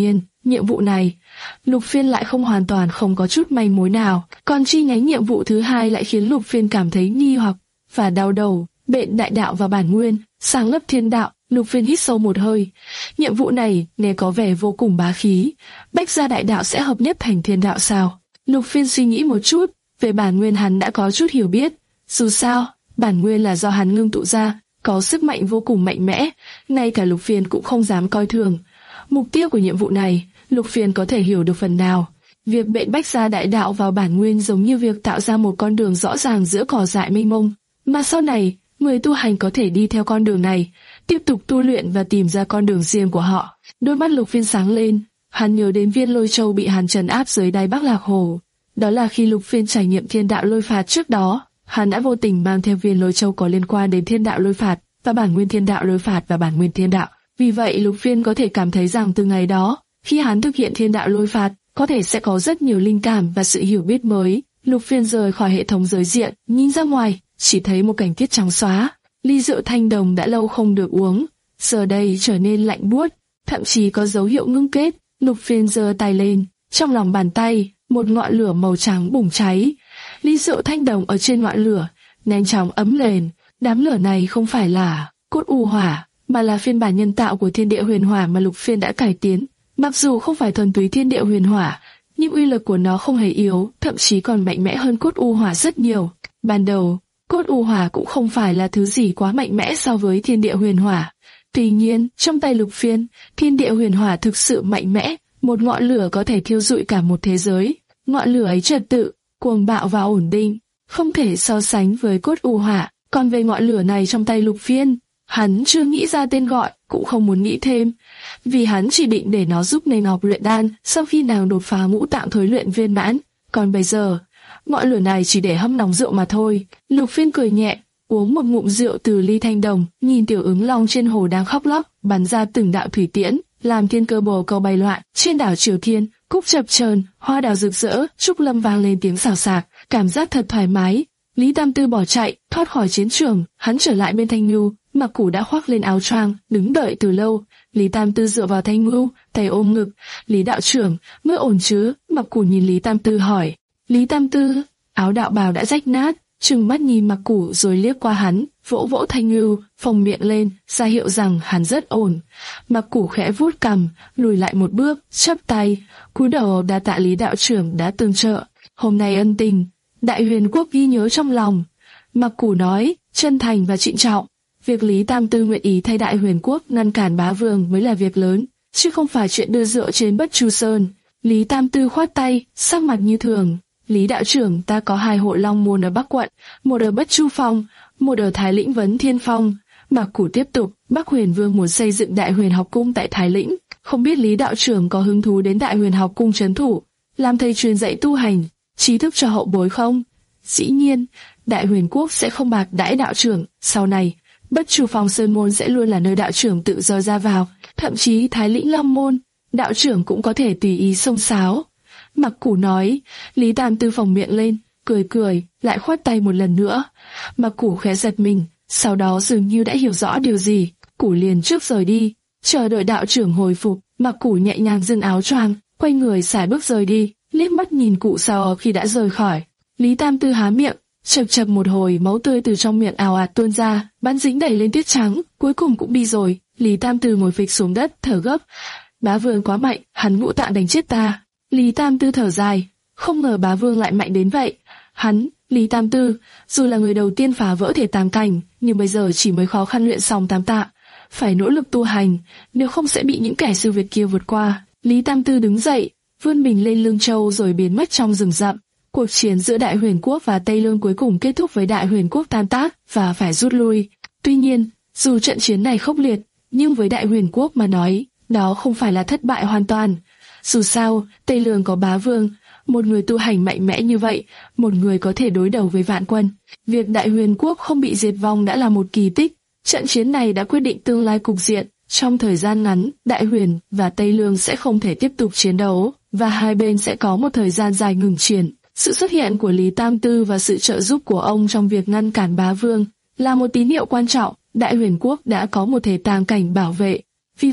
Nhiệm vụ này, Lục Phiên lại không hoàn toàn không có chút manh mối nào, còn chi nhánh nhiệm vụ thứ hai lại khiến Lục Phiên cảm thấy nghi hoặc và đau đầu. Bện đại đạo và bản nguyên, sáng lập thiên đạo. Lục Phiên hít sâu một hơi. Nhiệm vụ này nghe có vẻ vô cùng bá khí. Bách gia đại đạo sẽ hợp nhất thành thiên đạo sao? Lục Phiên suy nghĩ một chút, về bản nguyên hắn đã có chút hiểu biết. Dù sao, bản nguyên là do hắn ngưng tụ ra, có sức mạnh vô cùng mạnh mẽ, ngay cả Lục Phiên cũng không dám coi thường. Mục tiêu của nhiệm vụ này, Lục Phiên có thể hiểu được phần nào. Việc bện bách gia đại đạo vào bản nguyên giống như việc tạo ra một con đường rõ ràng giữa cỏ dại mênh mông, mà sau này, người tu hành có thể đi theo con đường này, tiếp tục tu luyện và tìm ra con đường riêng của họ. Đôi mắt Lục Phiên sáng lên, hắn nhớ đến viên lôi châu bị hắn trấn áp dưới đáy Bắc Lạc Hồ. Đó là khi Lục Phiên trải nghiệm thiên đạo lôi phạt trước đó, hắn đã vô tình mang theo viên lôi châu có liên quan đến thiên đạo lôi phạt và bản nguyên thiên đạo lôi phạt và bản nguyên thiên đạo. Vì vậy Lục Phiên có thể cảm thấy rằng từ ngày đó, khi hắn thực hiện thiên đạo lôi phạt, có thể sẽ có rất nhiều linh cảm và sự hiểu biết mới. Lục Phiên rời khỏi hệ thống giới diện, nhìn ra ngoài, chỉ thấy một cảnh tiết trắng xóa. Ly rượu thanh đồng đã lâu không được uống, giờ đây trở nên lạnh buốt, thậm chí có dấu hiệu ngưng kết. Lục Phiên giơ tay lên, trong lòng bàn tay, một ngọn lửa màu trắng bùng cháy. Ly rượu thanh đồng ở trên ngọn lửa, nhanh chóng ấm lên. Đám lửa này không phải là cốt u hỏa, mà là phiên bản nhân tạo của thiên địa huyền hỏa mà Lục Phiên đã cải tiến. Mặc dù không phải thuần túy thiên địa huyền hỏa, nhưng uy lực của nó không hề yếu, thậm chí còn mạnh mẽ hơn cốt u hỏa rất nhiều. Ban đầu, cốt u hỏa cũng không phải là thứ gì quá mạnh mẽ so với thiên địa huyền hỏa. Tuy nhiên, trong tay Lục Phiên, thiên địa huyền hỏa thực sự mạnh mẽ, một ngọn lửa có thể thiêu rụi cả một thế giới. Ngọn lửa ấy trật tự, cuồng bạo và ổn định, không thể so sánh với cốt u hỏa. Còn về ngọn lửa này trong tay Lục Phiên, hắn chưa nghĩ ra tên gọi, cũng không muốn nghĩ thêm, vì hắn chỉ định để nó giúp Nê Ngọc luyện đan sau khi nàng đột phá ngũ tạng thối luyện viên mãn. Còn bây giờ, ngọn lửa này chỉ để hâm nóng rượu mà thôi. Lục Phiên cười nhẹ, uống một ngụm rượu từ ly thanh đồng, nhìn tiểu ứng long trên hồ đang khóc lóc, bắn ra từng đạo thủy tiễn, làm thiên cơ bồ câu bay loạn. Trên đảo Triều Thiên, cúc chập chờn, hoa đào rực rỡ, trúc lâm vang lên tiếng xào xạc, cảm giác thật thoải mái. Lý Tam Tư bỏ chạy, thoát khỏi chiến trường, hắn trở lại bên Thanh Nhu. Mặc Củ đã khoác lên áo choàng, đứng đợi từ lâu. Lý Tam Tư dựa vào Thanh Nhu, tay ôm ngực. Lý đạo trưởng, ngươi ổn chứ? Mặc Củ nhìn Lý Tam Tư hỏi. Lý Tam Tư, áo đạo bào đã rách nát, trừng mắt nhìn Mặc Củ rồi liếc qua hắn, vỗ vỗ Thanh Nhu, phồng miệng lên, ra hiệu rằng hắn rất ổn. Mặc Củ khẽ vuốt cằm, lùi lại một bước, chắp tay, cúi đầu đa tạ Lý đạo trưởng đã tương trợ. Hôm nay ân tình, Đại Huyền Quốc ghi nhớ trong lòng. Mặc Củ nói, chân thành và trịnh trọng. Việc Lý Tam Tư nguyện ý thay Đại Huyền Quốc ngăn cản bá vương mới là việc lớn, chứ không phải chuyện đưa rượu trên Bất Chu Sơn. Lý Tam Tư khoát tay, sắc mặt như thường. Lý đạo trưởng, ta có hai hộ long môn ở Bắc quận, một ở Bất Chu Phong, một ở Thái Lĩnh Vấn Thiên Phong. Mạc Củ tiếp tục, Bắc Huyền Vương muốn xây dựng Đại Huyền Học Cung tại Thái Lĩnh, không biết Lý đạo trưởng có hứng thú đến Đại Huyền Học Cung trấn thủ, làm thầy truyền dạy tu hành, trí thức cho hậu bối không? Dĩ nhiên, Đại Huyền Quốc sẽ không bạc đãi đạo trưởng, sau này, Bất Chu Phong Sơn Môn sẽ luôn là nơi đạo trưởng tự do ra vào, thậm chí Thái Lĩnh Long Môn, đạo trưởng cũng có thể tùy ý xông xáo. Mặc Củ nói, Lý Tam Tư phồng miệng lên, cười cười, lại khoát tay một lần nữa. Mặc Củ khẽ giật mình, sau đó dường như đã hiểu rõ điều gì, Củ liền trước rời đi, chờ đợi đạo trưởng hồi phục. Mặc Củ nhẹ nhàng dừng áo choàng, quay người sải bước rời đi, liếc mắt nhìn Cụ sau khi đã rời khỏi. Lý Tam Tư há miệng, chập chập một hồi máu tươi từ trong miệng ào ạt tuôn ra, bắn dính đầy lên tiết trắng, cuối cùng cũng đi rồi. Lý Tam Tư ngồi phịch xuống đất, thở gấp. Bá vương quá mạnh, hắn ngũ tạng đánh chết ta. Lý Tam Tư thở dài, không ngờ bá vương lại mạnh đến vậy. Hắn, Lý Tam Tư, dù là người đầu tiên phá vỡ thể tam cảnh, nhưng bây giờ chỉ mới khó khăn luyện xong tam tạ, phải nỗ lực tu hành, nếu không sẽ bị những kẻ siêu việt kia vượt qua. Lý Tam Tư đứng dậy, vươn mình lên lưng châu rồi biến mất trong rừng rậm. Cuộc chiến giữa Đại Huyền Quốc và Tây Lương cuối cùng kết thúc với Đại Huyền Quốc tan tác và phải rút lui. Tuy nhiên, dù trận chiến này khốc liệt, nhưng với Đại Huyền Quốc mà nói, đó không phải là thất bại hoàn toàn. Dù sao, Tây Lương có bá vương, một người tu hành mạnh mẽ như vậy, một người có thể đối đầu với vạn quân. Việc Đại Huyền Quốc không bị diệt vong đã là một kỳ tích. Trận chiến này đã quyết định tương lai cục diện. Trong thời gian ngắn, Đại Huyền và Tây Lương sẽ không thể tiếp tục chiến đấu, và hai bên sẽ có một thời gian dài ngừng chiến. Sự xuất hiện của Lý Tam Tư và sự trợ giúp của ông trong việc ngăn cản bá vương là một tín hiệu quan trọng. Đại Huyền Quốc đã có một thể tàng cảnh bảo vệ. Vì vậy,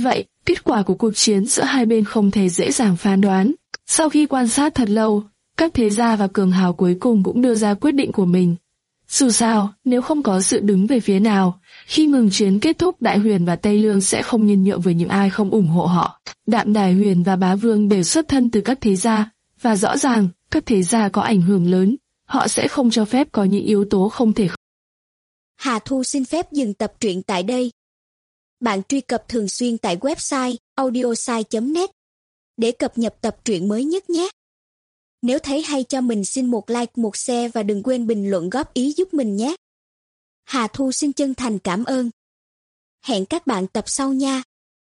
Kết quả của cuộc chiến giữa hai bên không thể dễ dàng phán đoán. Sau khi quan sát thật lâu, các thế gia và cường hào cuối cùng cũng đưa ra quyết định của mình. Dù sao, nếu không có sự đứng về phía nào, khi ngừng chiến kết thúc, Đại Huyền và Tây Lương sẽ không nhân nhượng với những ai không ủng hộ họ. Đạm Đài Huyền và Bá Vương đều xuất thân từ các thế gia, và rõ ràng, các thế gia có ảnh hưởng lớn, họ sẽ không cho phép có những yếu tố không thể. Hà Thu xin phép dừng tập truyện tại đây. Bạn truy cập thường xuyên tại website audiosai chấm net để cập nhật tập truyện mới nhất nhé. Nếu thấy hay cho mình xin một like, một share và đừng quên bình luận góp ý giúp mình nhé. Hà Thu xin chân thành cảm ơn. Hẹn các bạn tập sau nha.